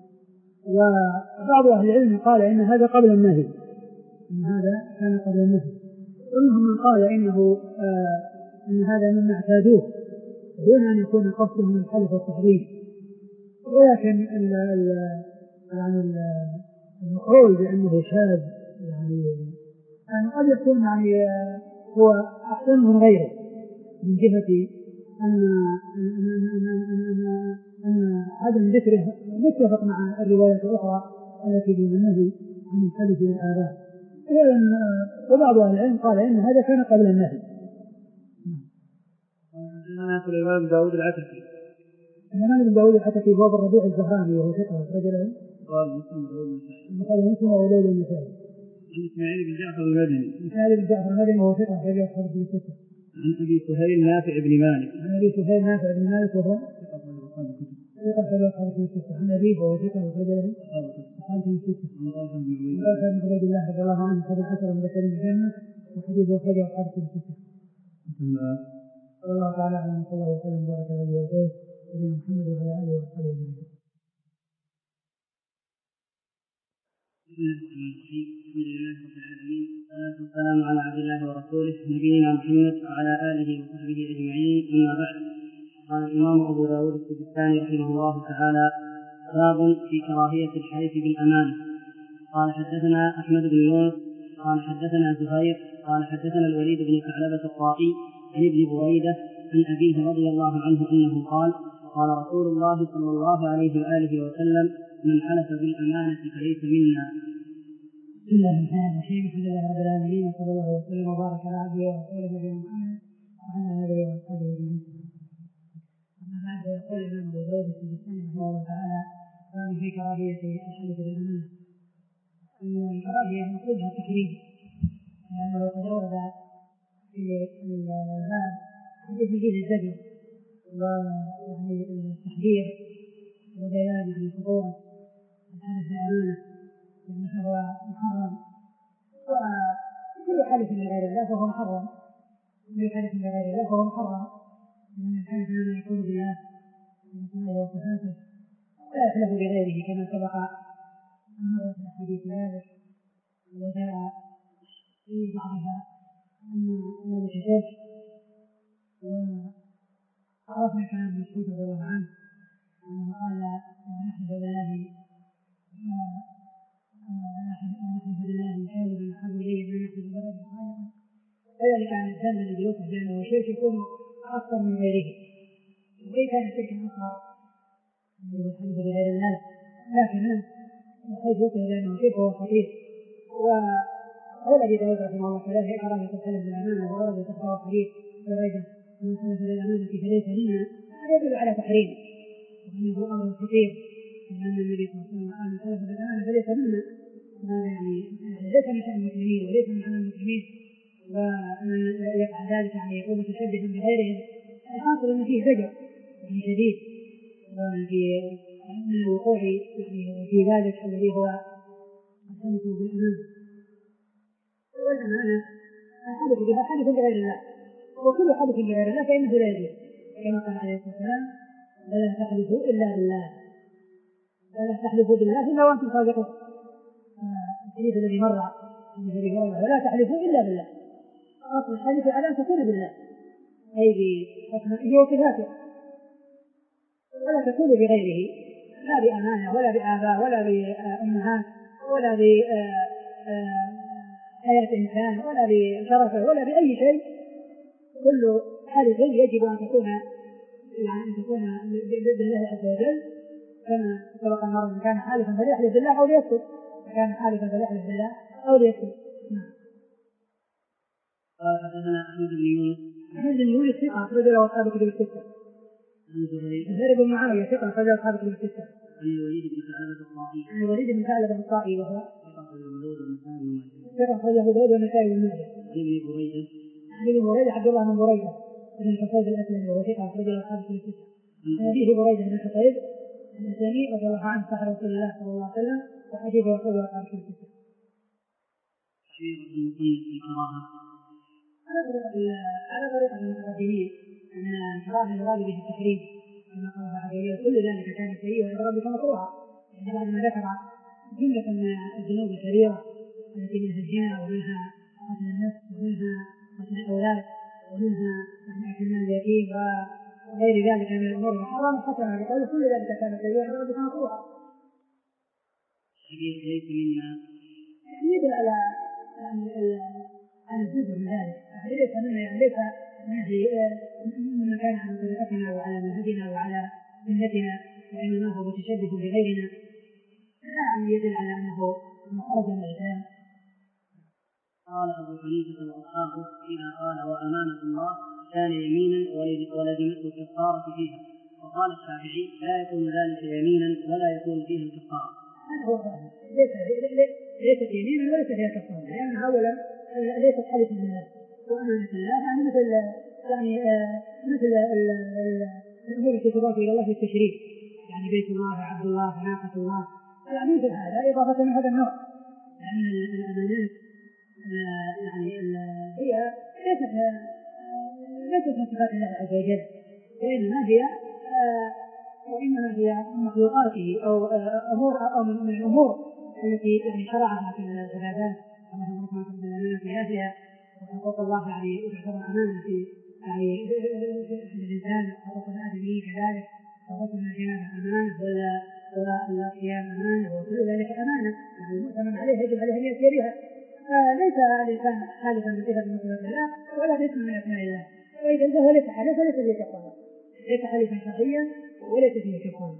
وبعض أهل العلم قال إن هذا قبل النهي، إن هذا كان قبل النهي، ومنهم من قال إنه آه إن هذا مما اعتادوه دون أن يكون قصدهم الحلف والتحريم. ولكن ال ال يعني القول بأنه شاذ يعني يعني قد يكون يعني هو أحسن من غيره من جهة أن أن أن أن عدم ذكره متفق مع الروايات الأخرى التي في النهي عن الحلف بالآباء. وبعض أهل العلم قال إن هذا كان قبل النهي. حدثنا سليمان بن داود العتكي سليمان بن داود العتكي هو الربيع الزهراني وهو ثقة رجله قال مسلم وداود النسائي البخاري ومسلم وداود النسائي. عن إسماعيل بن جعفر المدني إسماعيل بن جعفر المدني وهو ثقة رجل أصحاب الكتب. عن أبي سهيل نافع بن مالك عن أبي سهيل نافع بن مالك وهو ثقة رجل أصحاب الكتب ثقة رجل أصحاب الكتب. عن أبيه وهو ثقة رجله أصحاب الكتب. عن طلحة بن عبيد طلحة بن عبيد الله رضي الله عنه أحد العشرة المبشرين بالجنة وحديثه أخرجه أصحاب الكتب. والله تعالى أعلم صلى الله وسلم وبارك على نبينا محمد وعلى آله وصحبه أجمعين. الحمد لله رب العالمين والصلاة والسلام على عبد الله ورسوله نبينا محمد وعلى آله وصحبه أجمعين. أما بعد، قال الإمام أبو داود السجستاني رحمه الله تعالى: باب في كراهية الحلف بالأمانة. قال حدثنا أحمد بن يونس قال حدثنا زهير قال حدثنا الوليد بن ثعلبة الطائي عن ابن بريدة عن أبيه رضي الله عنه أنه قال: قال رسول الله صلى الله عليه وآله وسلم: من حلف بالأمانة فليس منا. بسم الله الرحمن الرحيم. الحمد لله رب العالمين وصلى الله وسلم وبارك على عبده ورسوله نبينا محمد وعلى آله وصحبه أجمعين. أما بعد، يقول الإمام أبو داود السجستاني رحمه الله تعالى: باب في كراهية الحلف بالأمانة. الكراهية مقصودها التحريم، لأنه قد ورد في الباب حديث فيه الزجر ويعني التحذير وبيان يعني خطورة الحلف بالأمانة، يعني فهو محرم، وكل حلف لغير الله فهو محرم، كل حلف لغير الله فهو محرم، لأن الحلف لما يكون بالله من أسمائه وصفاته ولا يحلف بغيره كما سبق المرة في حديث ذلك، وجاء في بعضها أن ذلك شرك. وعرفنا كلام مسعود رضي الله عنه أنه قال نحلف بالله نحلف بالله كاذبا أحب إلي من نحلف بالله خالقا. كذلك عن الذنب الذي يوصف بأنه شرك يكون أكثر من غيره، وإن كان شركا أصغر يحلف بغير الله، لكن حيث يوصف بأنه شرك هو خطير. وقال أبي داود رحمه الله كذلك كراهة الحلف بالأمانة وورد تحته حديث بريدة من حلف بالأمانة فليس منا، هذا يدل على تحريم وأنه أمر خطير، لأن النبي صلى الله عليه وسلم قال من حلف بالأمانة فليس منا، هذا يعني ليس من شأن المسلمين وليس من عمل المسلمين. ومن يفعل ذلك يعني يكون متشبها بغيرهم. الحاصل أن فيه زجر يعني شديد في من الوقوع في ذلك الذي هو الحلف بالأمانة. والأمانة الحلف بها حلف بغير الله، وكل حلف بغير الله فإنه لا يجوز، كما قال عليه الصلاة والسلام ولا تحلفوا إلا بالله، ولا تحلفوا بالله إلا وأنتم صادقون. الحديث الذي مر الذي مر ولا تحلفوا إلا بالله، أصل الحلف على أن تكون بالله أي بأسمائه وصفاته، ولا تكون بغيره، لا بأمانة ولا بآباء ولا بأمهات ولا بحياة إنسان ولا بشرفه ولا بأي شيء. كل حلف يجب أن تكون يعني أن تكون بالله عز وجل، كما سبق المرة من كان حالفا فليحلف بالله أو ليسكت، كان حالفا فليحلف بالله أو ليسكت. نعم. قال حدثنا أحمد بن يونس. أحمد بن يونس ثقة أخرج له أصحاب الكتب الستة. زهير بن معاوية ثقة أخرج له أصحاب الكتب الستة. عن الوليد بن ثعلبة الطائي. عن الوليد بن ثعلبة الطائي وهو ثقة أخرجه داود والنسائي والماجه. ثقة أخرجه داود والنسائي والماجه. عن ابن بريدة. عن ابن بريدة عبد الله بن بريدة بن الحصيب الأسلمي وهو ثقة أخرج له أصحاب الكتب الستة. عن أبيه بريدة بن الحصيب الأسلمي رضي الله عنه صاحب رسول الله صلى الله عليه وسلم وحديثه أخرج له أصحاب الكتب الستة. شيخ المصنف بالكراهة. على طريقة على طريقة المتقدمين أن الكراهة يراد به التحريم كما قال الله عز وجل كل ذلك كان سيئا وعند ربك مكروها. يعني بعد ما ذكر جملة من الذنوب الكبيرة التي منها الزنا ومنها قتل النفس ومنها قتل الأولاد ومنها أكل مال اليتيم وغير ذلك من الأمور المحرمة ختم بقوله كل ذلك كان سيئا وعند ربك مكروها. حديث ليس منا يعني يدل على على الزجر من ذلك، ليس منا يعني ليس مما كان على طريقتنا وعلى منهجنا وعلى سنتنا وإنما هو متشبه بغيرنا، لا يعني يدل على أنه خرج من الإسلام. قال أبو حنيفة وأصحابه إذا قال وأمانة الله كان يمينا ولزمته الكفارة فيها، وقال الشافعي لا يكون ذلك يمينا ولا يكون فيها الكفارة. هذا هو الظاهر، ليست يمينا وليس فيها كفارة، لأن أولا ليست حلفا بالله، وأمانة الله يعني مثل يعني مثل الأمور التي تضاف إلى الله في التشريف، يعني بيت الله عبد الله ناقة الله، يعني مثل هذا إضافة من هذا النوع، لأن الأمانات يعني هي ليست ليست من صفات الله عز وجل، وإنما هي وإنما هي مخلوقاته أو أمور أو من الأمور التي يعني شرعها في العبادات، كما أمركم بالأمانة في أهلها، وحقوق الله يعني تعتبر أمانة في يعني الإنسان، حقوق الآدمي كذلك، حقوق الجناب أمانة ولا ولا القيام أمانة، وكل ذلك أمانة يعني المؤتمن عليه يجب عليه أن يأتي بها. فليس الإنسان حالفا بصفة من صفات الله ولا باسم من أسماء الله، وإذا انتهى ليس حالفا وليس فيه كفارة، ليس حالفا شرعيا وليس فيه كفارة.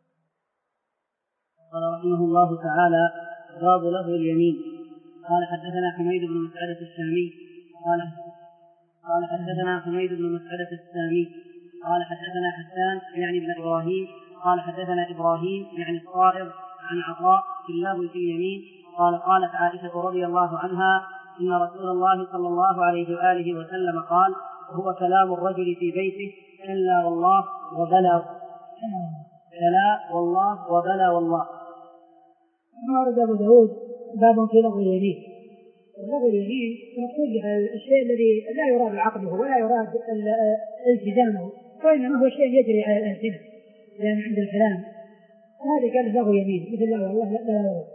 قال رحمه الله تعالى باب لغو اليمين. قال حدثنا حميد بن مسعدة الشامي قال قال حدثنا حميد بن مسعدة الشامي قال حدثنا حسان يعني بن إبراهيم قال حدثنا إبراهيم يعني الصائغ عن عطاء في اللغو في اليمين قال قالت عائشة رضي الله عنها إن رسول الله صلى الله عليه وآله وسلم قال هو كلام الرجل في بيته كلا والله وبلى كلا والله وبلى والله. ما ورد أبو داود باب في لغو اليمين. ولغو اليمين مقصود الشيء الذي لا يراد عقده ولا يراد التزامه، وإنما هو شيء يجري على الألسنة لأن عند الكلام هذا قال لغو يمين مثل لا والله لا لا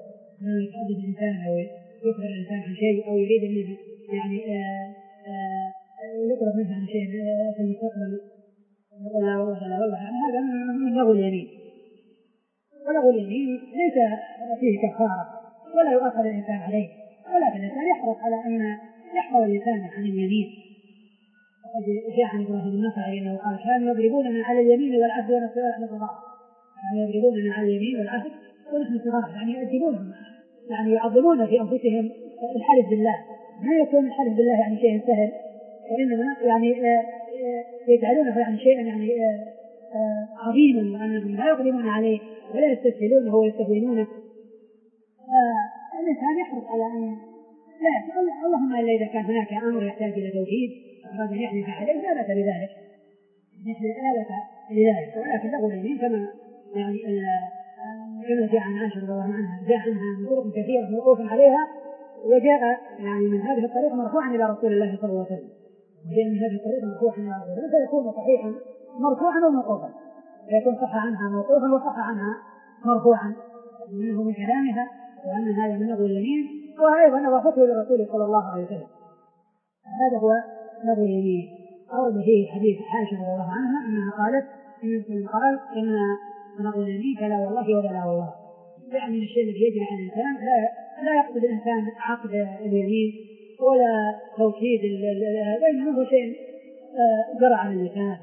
يتحدث الإنسان أو يخبر الإنسان عن شيء أو يريد منه يعني آآ آآ يطلب منه عن شيء في المستقبل يقول لا والله لا والله هذا من لغو اليمين. ولغو اليمين ليس فيه كفارة ولا يؤخذ الإنسان عليه، ولكن الإنسان يحرص على أن يحفظ الإنسان عن اليمين. وقد جاء عن إبراهيم النخعي أنه قال كانوا يضربوننا على اليمين والعهد ونحن صغار، كانوا يضربوننا على اليمين والعهد ونحن صغار، يعني يؤدبونهم، يعني يعظمون في أنفسهم الحلف بالله. ما يكون الحلف بالله يعني شيء سهل، وإنما يعني يجعلونه يعني شيئا يعني عظيما، وأنهم لا يقدمون عليه ولا يستسهلونه ويستهينونه. الإنسان يحرص على أن لا يقول اللهم إلا إذا كان هناك أمر يحتاج إلى توحيد أراد أن يحلف عليه لا بأس بذلك، لا بأس بذلك. ولكن لغو اليمين كما يعني كما جاء عن عائشة رضي الله عنها جاء عنها من طرق كثيرة موقوف عليها، وجاء يعني من هذه الطريق مرفوعا إلى رسول الله صلى الله عليه وسلم، وجاء من هذه الطريق مرفوعا إلى رسول الله، فيكون صحيحا مرفوعا وموقوفا، فيكون صح عنها موقوفا وصح عنها مرفوعا منه من كلامها، وأن هذا من لغو اليمين، وأيضا أضافته للرسول صلى الله عليه وسلم. هذا هو لغو اليمين. أورد فيه حديث عائشة رضي الله عنها أنها قالت إن قال إن لغو اليمين كلا والله ولا لا والله، يعني من الشيء الذي يجري على الإنسان لا لا يقصد الإنسان عقد اليمين ولا توكيد، وإنما هو شيء جرى على اللسان.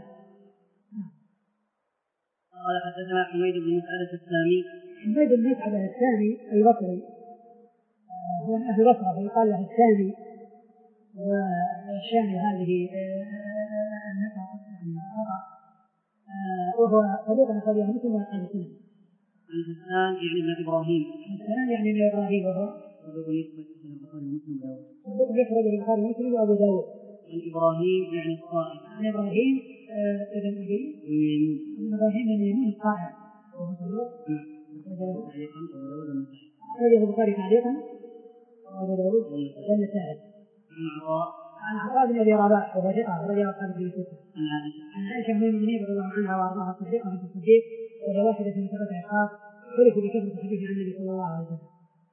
قال حدثنا حميد بن مسعدة السامي. حميد بن مسعدة السامي البصري هو من أهل البصرة فيقال له السامي، والشامي هذه النقطة خطأ، وهو صدوق أخرجه مسلم وأصحاب السنن. عن حسان يعني ابن إبراهيم. حسان يعني ابن إبراهيم وهو صدوق يخرج البخاري ومسلم وأبو داود. عن إبراهيم يعني الصائب. عن إبراهيم ابن أبي ابن إبراهيم بن ميمون الصائب وهو صدوق أخرجه البخاري تعليقا وأبو داود والنسائي. عن عطاء بن أبي رباح وهو ثقة رضي الله عنه في سته. عن عائشة أم المؤمنين رضي الله عنها وأرضاها الصديقة بنت الصديق، وهي واحدة من سبعة أشخاص خلفوا بكثرة الحديث عن النبي صلى الله عليه وسلم.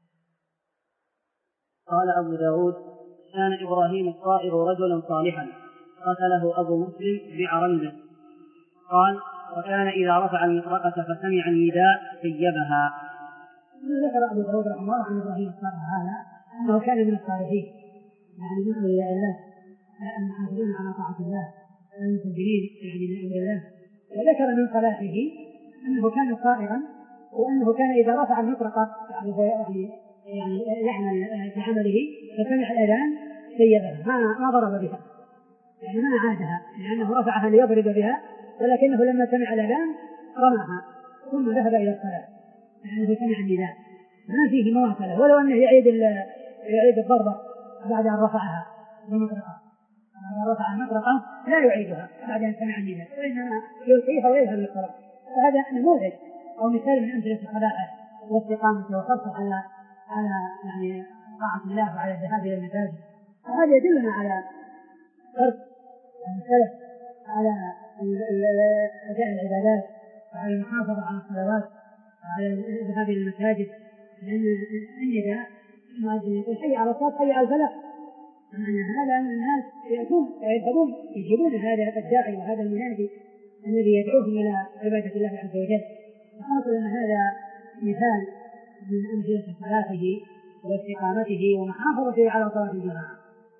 قال أبو داود كان إبراهيم الصائغ رجلا صالحا قتله أبو مسلم بعرنده. قال وكان إذا رفع المطرقة فسمع النداء سيبها. ذكر أبو داود رحمه الله عن إبراهيم الصائغ هذا أنه كان من الصالحين، يعني من أولياء الله المحافظين على طاعة الله المسبحين يعني من أمر الله. وذكر من صلاحه أنه كان صائغا، وأنه كان إذا رفع المطرقة يعني يعني يعمل في عمله فسمع الأذان سيبها، ما ما ضرب بها، يعني ما عادها، لأنه رفعها ليضرب بها، ولكنه لما سمع الأذان رماها ثم ذهب إلى الصلاة، لأنه سمع النداء، ما فيه مواصلة، ولو أنه يعيد يعيد الضربة بعد أن رفعها المطرقة، بعد أن رفع المطرقة لا يعيدها بعد أن سمع النداء، وإنما يلقيها ويذهب للصلاة. فهذا نموذج أو مثال من أمثلة الصلاح واستقامته وحرصه على على يعني طاعة الله وعلى الذهاب إلى المساجد. وهذا يدلنا على حرص السلف على أداء العبادات وعلى المحافظة على الصلوات وعلى الذهاب إلى المساجد، لأن النداء المؤذن يقول حي على الصلاة حي على الفلاح، معنى هذا أن الناس يأتون ويذهبون يجيبون هذا الداعي وهذا المنادي الذي يدعوهم إلى عبادة الله عز وجل. فحاصل أن هذا مثال من أمثلة صلاته واستقامته ومحافظته على صلاة الجماعة.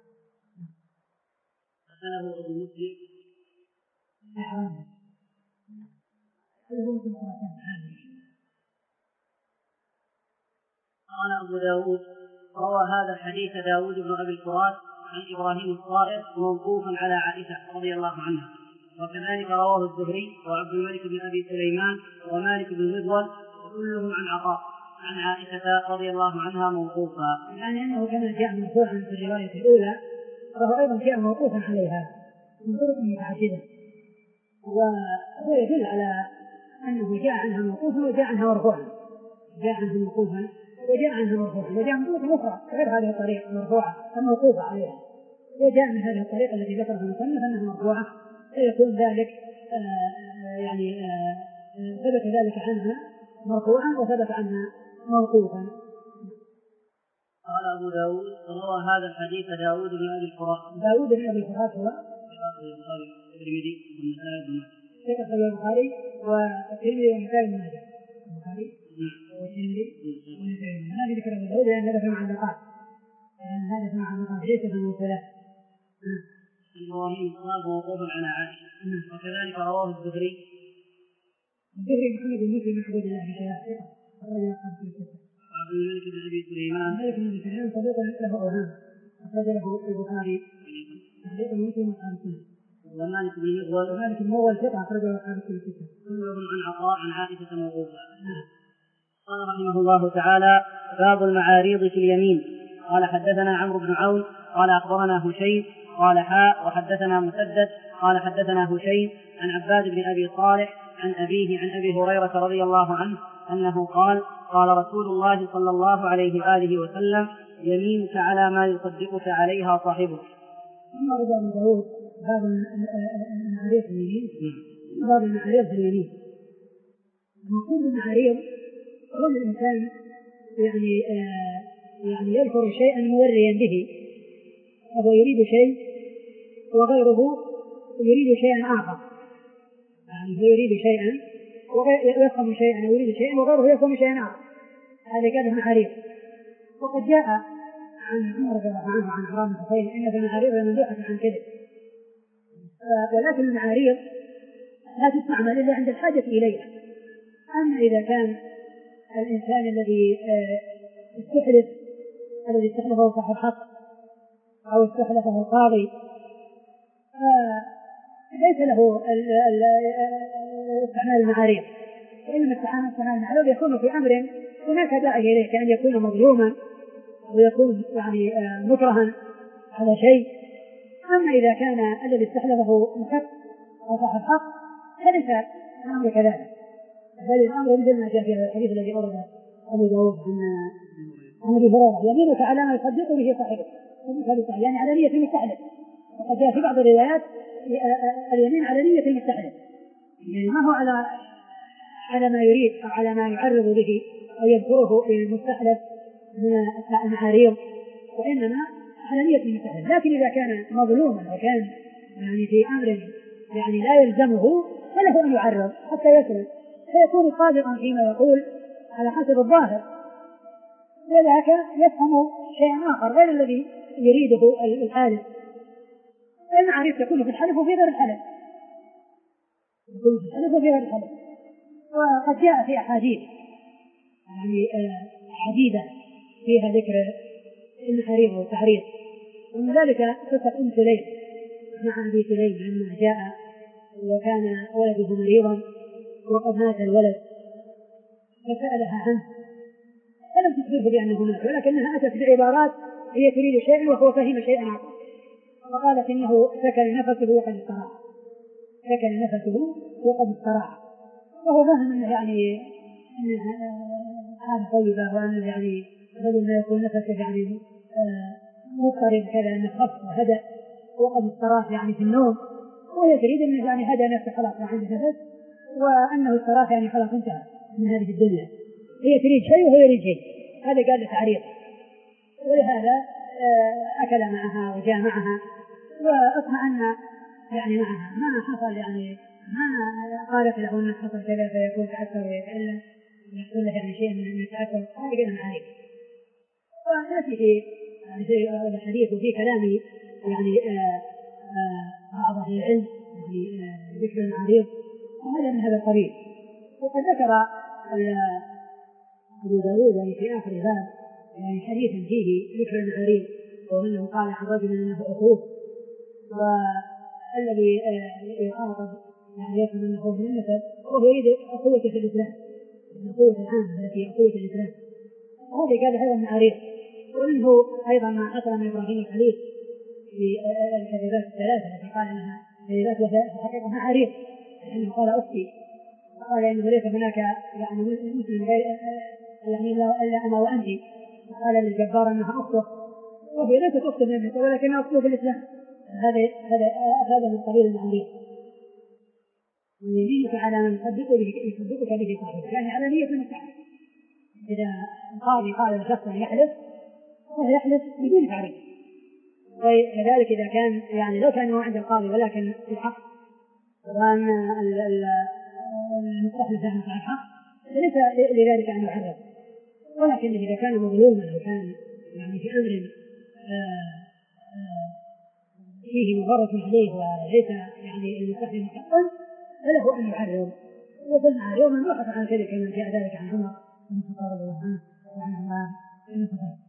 قاله أبو مسلم إحرام هذا هو مثل خراسان. قال أبو داود روى هذا الحديث داود بن أبي الفرات عن إبراهيم الصائغ موقوفا على عائشة رضي الله عنها، وكذلك رواه الزهري وعبد الملك بن أبي سليمان ومالك بن مضول وكلهم عن عطاء عن عائشة رضي الله عنها موقوفا، يعني أنه كان جاء مرفوعا في الرواية الأولى، فهو أيضا جاء موقوفا عليها من طرق متعددة، وهو يدل على أنه جاء عنها موقوفا وجاء عنها مرفوعا، جاء عنها موقوفا وجاء عنها مرفوعا، وجاء من طرق أخرى غير هذه الطريقة مرفوعة الموقوفة عليها، وجاء من هذه الطريقة التي ذكرها المصنف أنها مرفوعة، فيكون ذلك آآ يعني آآ ثبت ذلك عنها مرفوعا وثبت عنها موقوفا. أبو داود روى هذا الحديث داود بن أبي الفرات. داود بن أبي الفرات هو البخاري والترمذي والنسائي بن ماجه. ثقة البخاري والترمذي والنسائي بن ماجه. البخاري والترمذي والنسائي. هذه ذكر أبو داود لأن هذا في معلقات. لأن هذا في معلقات ليس في المرسلات. إبراهيم صاب وقوف على عائشة. وكذلك رواه الزهري. الزهري محمد بن مسلم محمود الله في شيخ. عبد الملك بن أبي سليمان. الملك بن أبي سليمان صديق له أوهام. أخرج له البخاري. صديق مسلم وأصحاب السنة. ومالك بن مغول. ومالك بن مغول ثقة أخرجه أصحاب السنة. كلهم عن عطاء عن عائشة موقوفا. قال رحمه الله تعالى: باب المعاريض في اليمين. قال حدثنا عمرو بن عون قال أخبرنا هشيم قال حاء وحدثنا مسدد قال حدثنا هشيم عن عباد بن أبي صالح عن أبيه عن أبي هريرة رضي الله عنه أنه قال: قال رسول الله صلى الله عليه وآله وسلم: يمينك على ما يصدقك عليها صاحبك. ثم رد أبو داود باب المعاريض في اليمين. باب المعاريض في اليمين. المقصود بالمعاريض هو الإنسان يعني آه يعني يذكر شيئا موريا به، فهو يريد شيء وغيره يريد شيئا آخر، يعني هو يريد شيئا ويفهم شيئا ويريد شيئا وغيره يفهم شيئا آخر. هذا كان المعاريض. وقد جاء عن عمر رضي الله عنه عن حرام الحسين إن في المعاريض ممدوحة عن كذب، ولكن المعاريض لا تستعمل إلا عند الحاجة إليها. أما إذا كان الإنسان الذي استحلف الذي استحلفه صاحب الحق أو استحلفه القاضي فليس له استعمال المعاريض، وإنما استعمال المعاريض يكون في أمر هناك داعي إليه، كأن يكون مظلوما ويكون يعني مكرها على شيء. أما إذا كان الذي استحلفه محق أو صاحب حق فليس الأمر كذلك، بل الأمر مثل ما جاء في الحديث الذي أورده أبو داود عن أبي هريرة: يمينك على ما يصدق به صاحبك، يعني على نية المستحلف. وقد جاء في بعض الروايات اليمين على نية المستحلف، يعني ما هو على على ما يريد أو على ما يعرض به أو يذكره المستحلف من المعاريض، وإنما على نية المستحلف. لكن إذا كان مظلوما وكان يعني في أمر يعني لا يلزمه فله أن يعرض حتى يسلم، فيكون صادقا فيما يقول على حسب الظاهر، وذاك يفهم شيئا آخر غير الذي يريده الحالف. المعاريض تكون في الحلف وفي غير الحلف، تكون في الحلف وفي غير الحلف. وقد جاء في أحاديث يعني عديدة فيها ذكر المعاريض والتعريض، ومن ذلك قصة أم سليم مع أبي سليم لما جاء وكان ولده مريضا وقد مات الولد فسألها عنه فلم تخبره بأنه مات، ولكنها أتت بعبارات هي تريد شيئا وهو فهم شيئا آخر، فقالت إنه سكن نفسه وقد استراح، سكن نفسه وقد استراح، وهو فهم أنه يعني أنها حالة طيبة، وأنه يعني بدل ما يكون نفسه يعني مضطرب كذا أنه خف وهدأ وقد استراح يعني في النوم، وهي تريد أنه يعني هدأ نفسه خلاص ما عنده نفس، وأنه استراح يعني خلاص انتهى من هذه الدنيا. هي تريد شيء وهو يريد شيء، هذا قال له تعريض، ولهذا أكل معها وجاء معها وأطمأن يعني معها، ما حصل يعني ما قالت له أن حصل كذا فيكون تأثر ويتألم ويحصل له يعني شيء من التأثر، هذا قال معاريض. ونأتي في الحديث وفي كلامي يعني بعض أهل العلم يعني ذكر المعاريض وهذا من هذا القبيل. وقد ذكر أبو داود يعني في آخر الباب يعني حديثا فيه ذكر المعاريض، وأنه قال عن رجل أنه أخوه، والذي يخاطب يعني يفهم أنه من النسب وهو يريد أخوة في الإسلام، الأخوة العامة التي أخوة الإسلام، هذا قال هذا المعاريض. ومنه أيضا ما حصل من إبراهيم الخليل في الكذبات الثلاثة التي قال أنها كذبات وحقيقة معاريض، لأنه قال أختي، وقال إنه ليس هناك يعني مسلم غير يعني إلا أنا وأنت، قال للجبار أنها أخته وهي ليست أخته من النسب ولكنها أخته في الإسلام. هذا هذا هذا من قبيل المعاريض. ويمينك على من يصدقك يصدقك به صاحبك، يعني على نية المستحلف. إذا القاضي قال لشخص يحلف وهو يحلف بدون تعريف. وكذلك إذا كان يعني لو كان هو عند القاضي ولكن في الحق وأن المستحلف له في الحق فليس لذلك أن يعرف، ولكن إذا كان مظلوما أو كان يعني في أمر فيه مضرة عليه وليس يعني المستحلف حقا فله أن يعرف. وسمع يوما وقف عن كذا كما جاء ذلك عن عمر بن الخطاب رضي الله عنه وعن عمران بن الخطاب.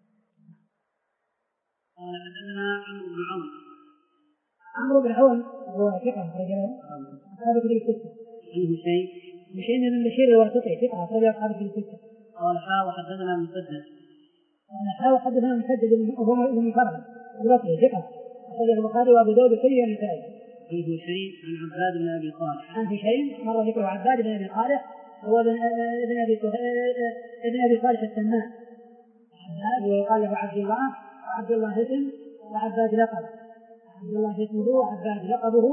قال حدثنا عمرو بن عون. عمرو بن عون هو ثقة رجل أصحاب كتب الستة. عن هشيم هشيم بن بشير الواسطي ثقة رجل أصحاب كتب الستة. قال حا وحدثنا مسدد. قال حا وحدثنا مسدد وهو ابن فرد البصري ثقة أخرجه البخاري وأبو داود والترمذي والنسائي. عن هشيم عن عباد بن أبي صالح. عن هشيم مر ذكر عباد بن أبي صالح هو ابن ابن أبي ابن أبي صالح السمان. عباد ويقال له عبد الله وعبد الله اسم وعباد لقب. عبد الله اسمه وعباد لقبه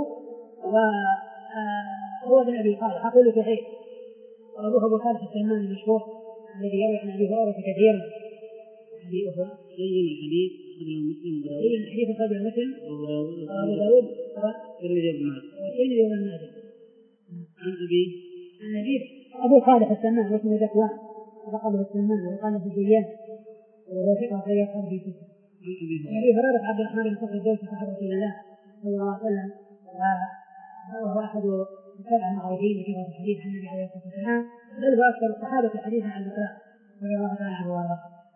وهو ابن أبي صالح أقول صحيح. وأبوه أبو صالح السمان المشهور الذي يروي عن أبي هريرة كثيرا. حديث سيد الحديث رجل مسلم سيد الحديث رجل مسلم وأبو داود والترمذي بن ماجه والترمذي بن ماجه. عن أبي عن أبي أبو صالح السمان واسمه ذكوان لقبه السمان ويقال له الجيان وهو ثقة في أصحاب في ستة. عن أبي هريرة عبد الرحمن بن صخر الدوسي صحابة رسول الله صلى الله عليه وسلم وهو أحد السبع المعروفين بكثرة الحديث عن النبي عليه الصلاة والسلام بل هو أكثر الصحابة حديثا عن الإطلاق رضي الله تعالى عنه وارضاه.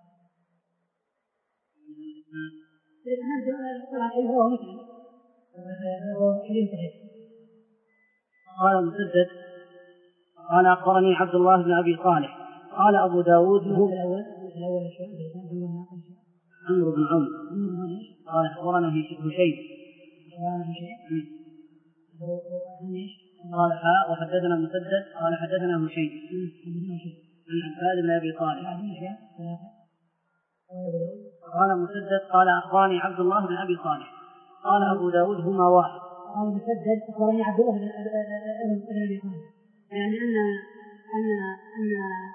هو مسلم هو حديث صحيح. قال مسدد قال أخبرني عبد الله بن أبي صالح قال أبو داود هو الأول الأول عمرو بن عون قال أخبرنا هشيم قال حاء وحدثنا مسدد قال حدثنا هشيم عن عباد بن أبي صالح قال مسدد قال أخبرني عبد الله بن أبي صالح قال أبو داود هما واحد. قال مسدد أخبرني عبد الله بن أبي صالح يعني أن أن أن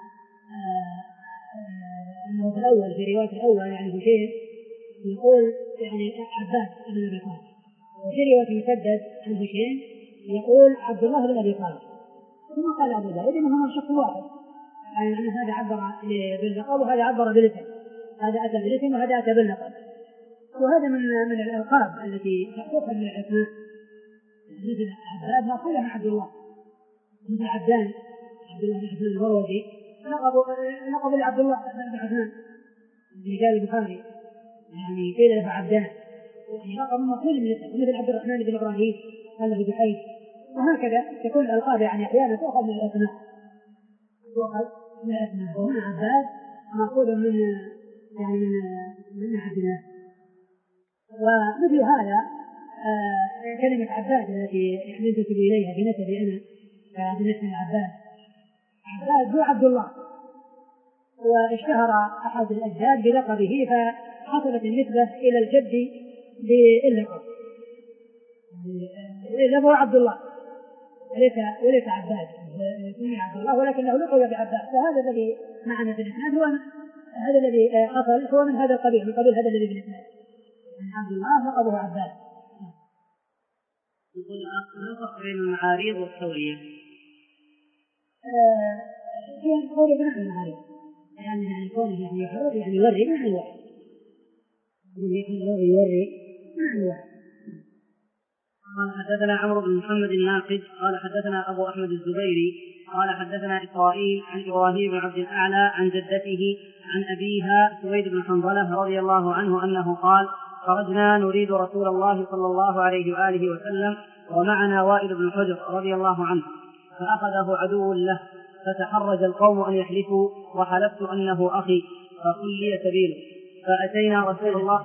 أنه في الأول في رواية الأول يعني هشيم يقول يعني عباد بن أبي صالح وفي رواية مسدد عن هشيم يقول عبد الله بن أبي صالح ثم قال أبو داود إنهما شخص واحد يعني أن هذا عبر باللقب وهذا عبر بالاسم هذا أتى بالاسم وهذا أتى باللقب وهذا من من الألقاب التي تأخذ من الأسماء مثل عباد مأخوذة من عبد الله مثل عبدان عبد الله بن عثمان المروزي لقب لقب لعبد الله بن عثمان رجال البخاري يعني قيل له عبدان يعني لقب مأخوذ من الاسم مثل عبد الرحمن بن إبراهيم قال له بحيث وهكذا تكون الألقاب يعني أحيانا تأخذ من الأسماء تؤخذ من الأسماء وهنا عباد مأخوذ من يعني من من عبد الله. ومثل هذا آه كلمة عباد التي ننتسب إليها بنسب أنا بالنسبة لعباد عباد هو عبد الله واشتهر أحد الأجداد بلقبه فحصلت النسبة إلى الجد باللقب وإذا هو عبد الله وليس وليس عباد اسمه عبد الله ولكنه لقب بعباد فهذا الذي معنا في الإسناد هو هذا الذي حصل هو من هذا القبيل من قبيل هذا الذي في الإسناد عبد الله لقبه عباد. يقول ما الفرق بين المعاريض والتورية؟ هي قول ابن المعاريض يعني يعني كونه يعني يحرر يعني يوري معنى واحد يقول يوري معنى واحد. قال حدثنا عمرو بن محمد الناقد قال حدثنا أبو أحمد الزبيري قال حدثنا إسرائيل عن إبراهيم بن عبد الأعلى عن جدته عن أبيها سويد بن حنظلة رضي الله عنه أنه قال خرجنا نريد رسول الله صلى الله عليه وآله وسلم ومعنا وائل بن حجر رضي الله عنه فأخذه عدو له فتحرج القوم أن يحلفوا وحلفت أنه أخي فقل لي سبيله فأتينا رسول الله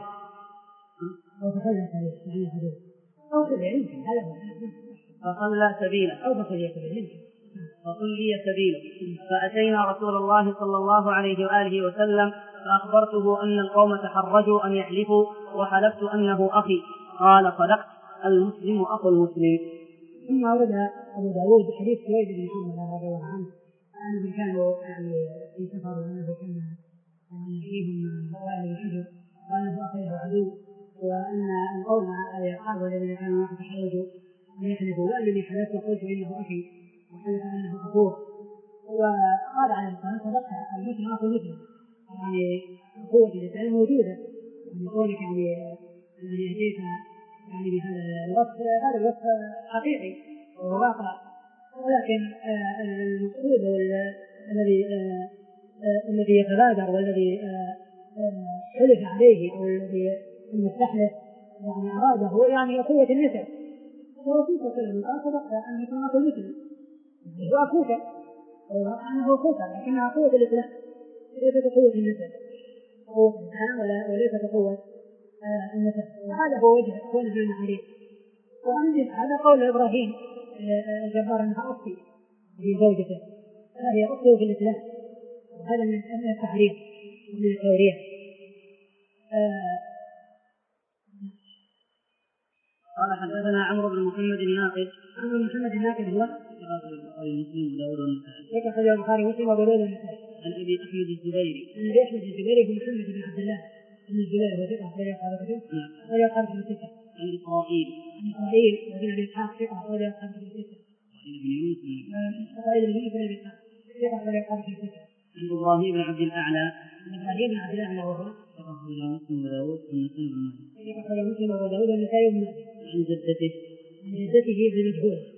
فقل سبيله أو فقل لي سبيله فأتينا رسول الله صلى الله عليه وآله وسلم فأخبرته أن القوم تحرجوا أن يحلفوا وحلفت أنه أخي قال صدقت المسلم أخو المسلم. ثم أورد أبو داود حديث سويد بن حنظلة رضي الله عنه أنهم كانوا يعني في سفر وأنه كان يعني فيهم فوائد الحجر وأنه أخذه عدو وأن القوم الأصحاب الذين كانوا معه تحرجوا أن يحلفوا وأنني حلفت قلت إنه أخي وحلف أنه أخوه. وقال عليه الصلاة والسلام المسلم أخو المسلم، يعني قوة الإسلام موجودة، يعني قولك يعني أنني أتيت يعني بهذا الوصف، هذا الوصف حقيقي وواقع، ولكن المقصود الذي الذي يتبادر والذي حلف عليه أو الذي المستحلف يعني أراده يعني قوة النسب. ورسول صلى الله عليه وسلم قال صدقت أن أخو المسلم هو أخوك أنه أخوك، لكنها قوة الإسلام ليست قوة النسب، قوة الإسلام وليست قوة النسب. وهذا هو وجه ونهينا عليه. وأنجز هذا قول إبراهيم الجبار أنها أختي في زوجته، فهي أخته في الإسلام، وهذا من التحريف ومن التورية. قال حدثنا عمرو بن محمد الناقد. عمرو بن محمد الناقد هو البخاري ومسلم وداود والنسائي. ذكر حديث البخاري ومسلم وداود والنسائي. عن ابي احمد الزبيري. عن ابي احمد الزبيري بن محمد بن عبد الله بن الزبير وثقه اخرج اصحاب الكتب. نعم. اخرج اصحاب الكتب. عن اسرائيل. عن اسرائيل وابن ابي اسحاق ثقه اخرج اصحاب الكتب. اسرائيل بن يونس. اسرائيل بن يونس بن ابي اسحاق ثقه اخرج اصحاب الكتب. عن ابراهيم بن عبد الاعلى. عن ابراهيم بن عبد الاعلى وهو ثقه اخرج مسلم وداود والنسائي بن ماجه. ثقه اخرج مسلم وداود والنسائي بن ماجه. عن جدته. عن جدته بن مجهول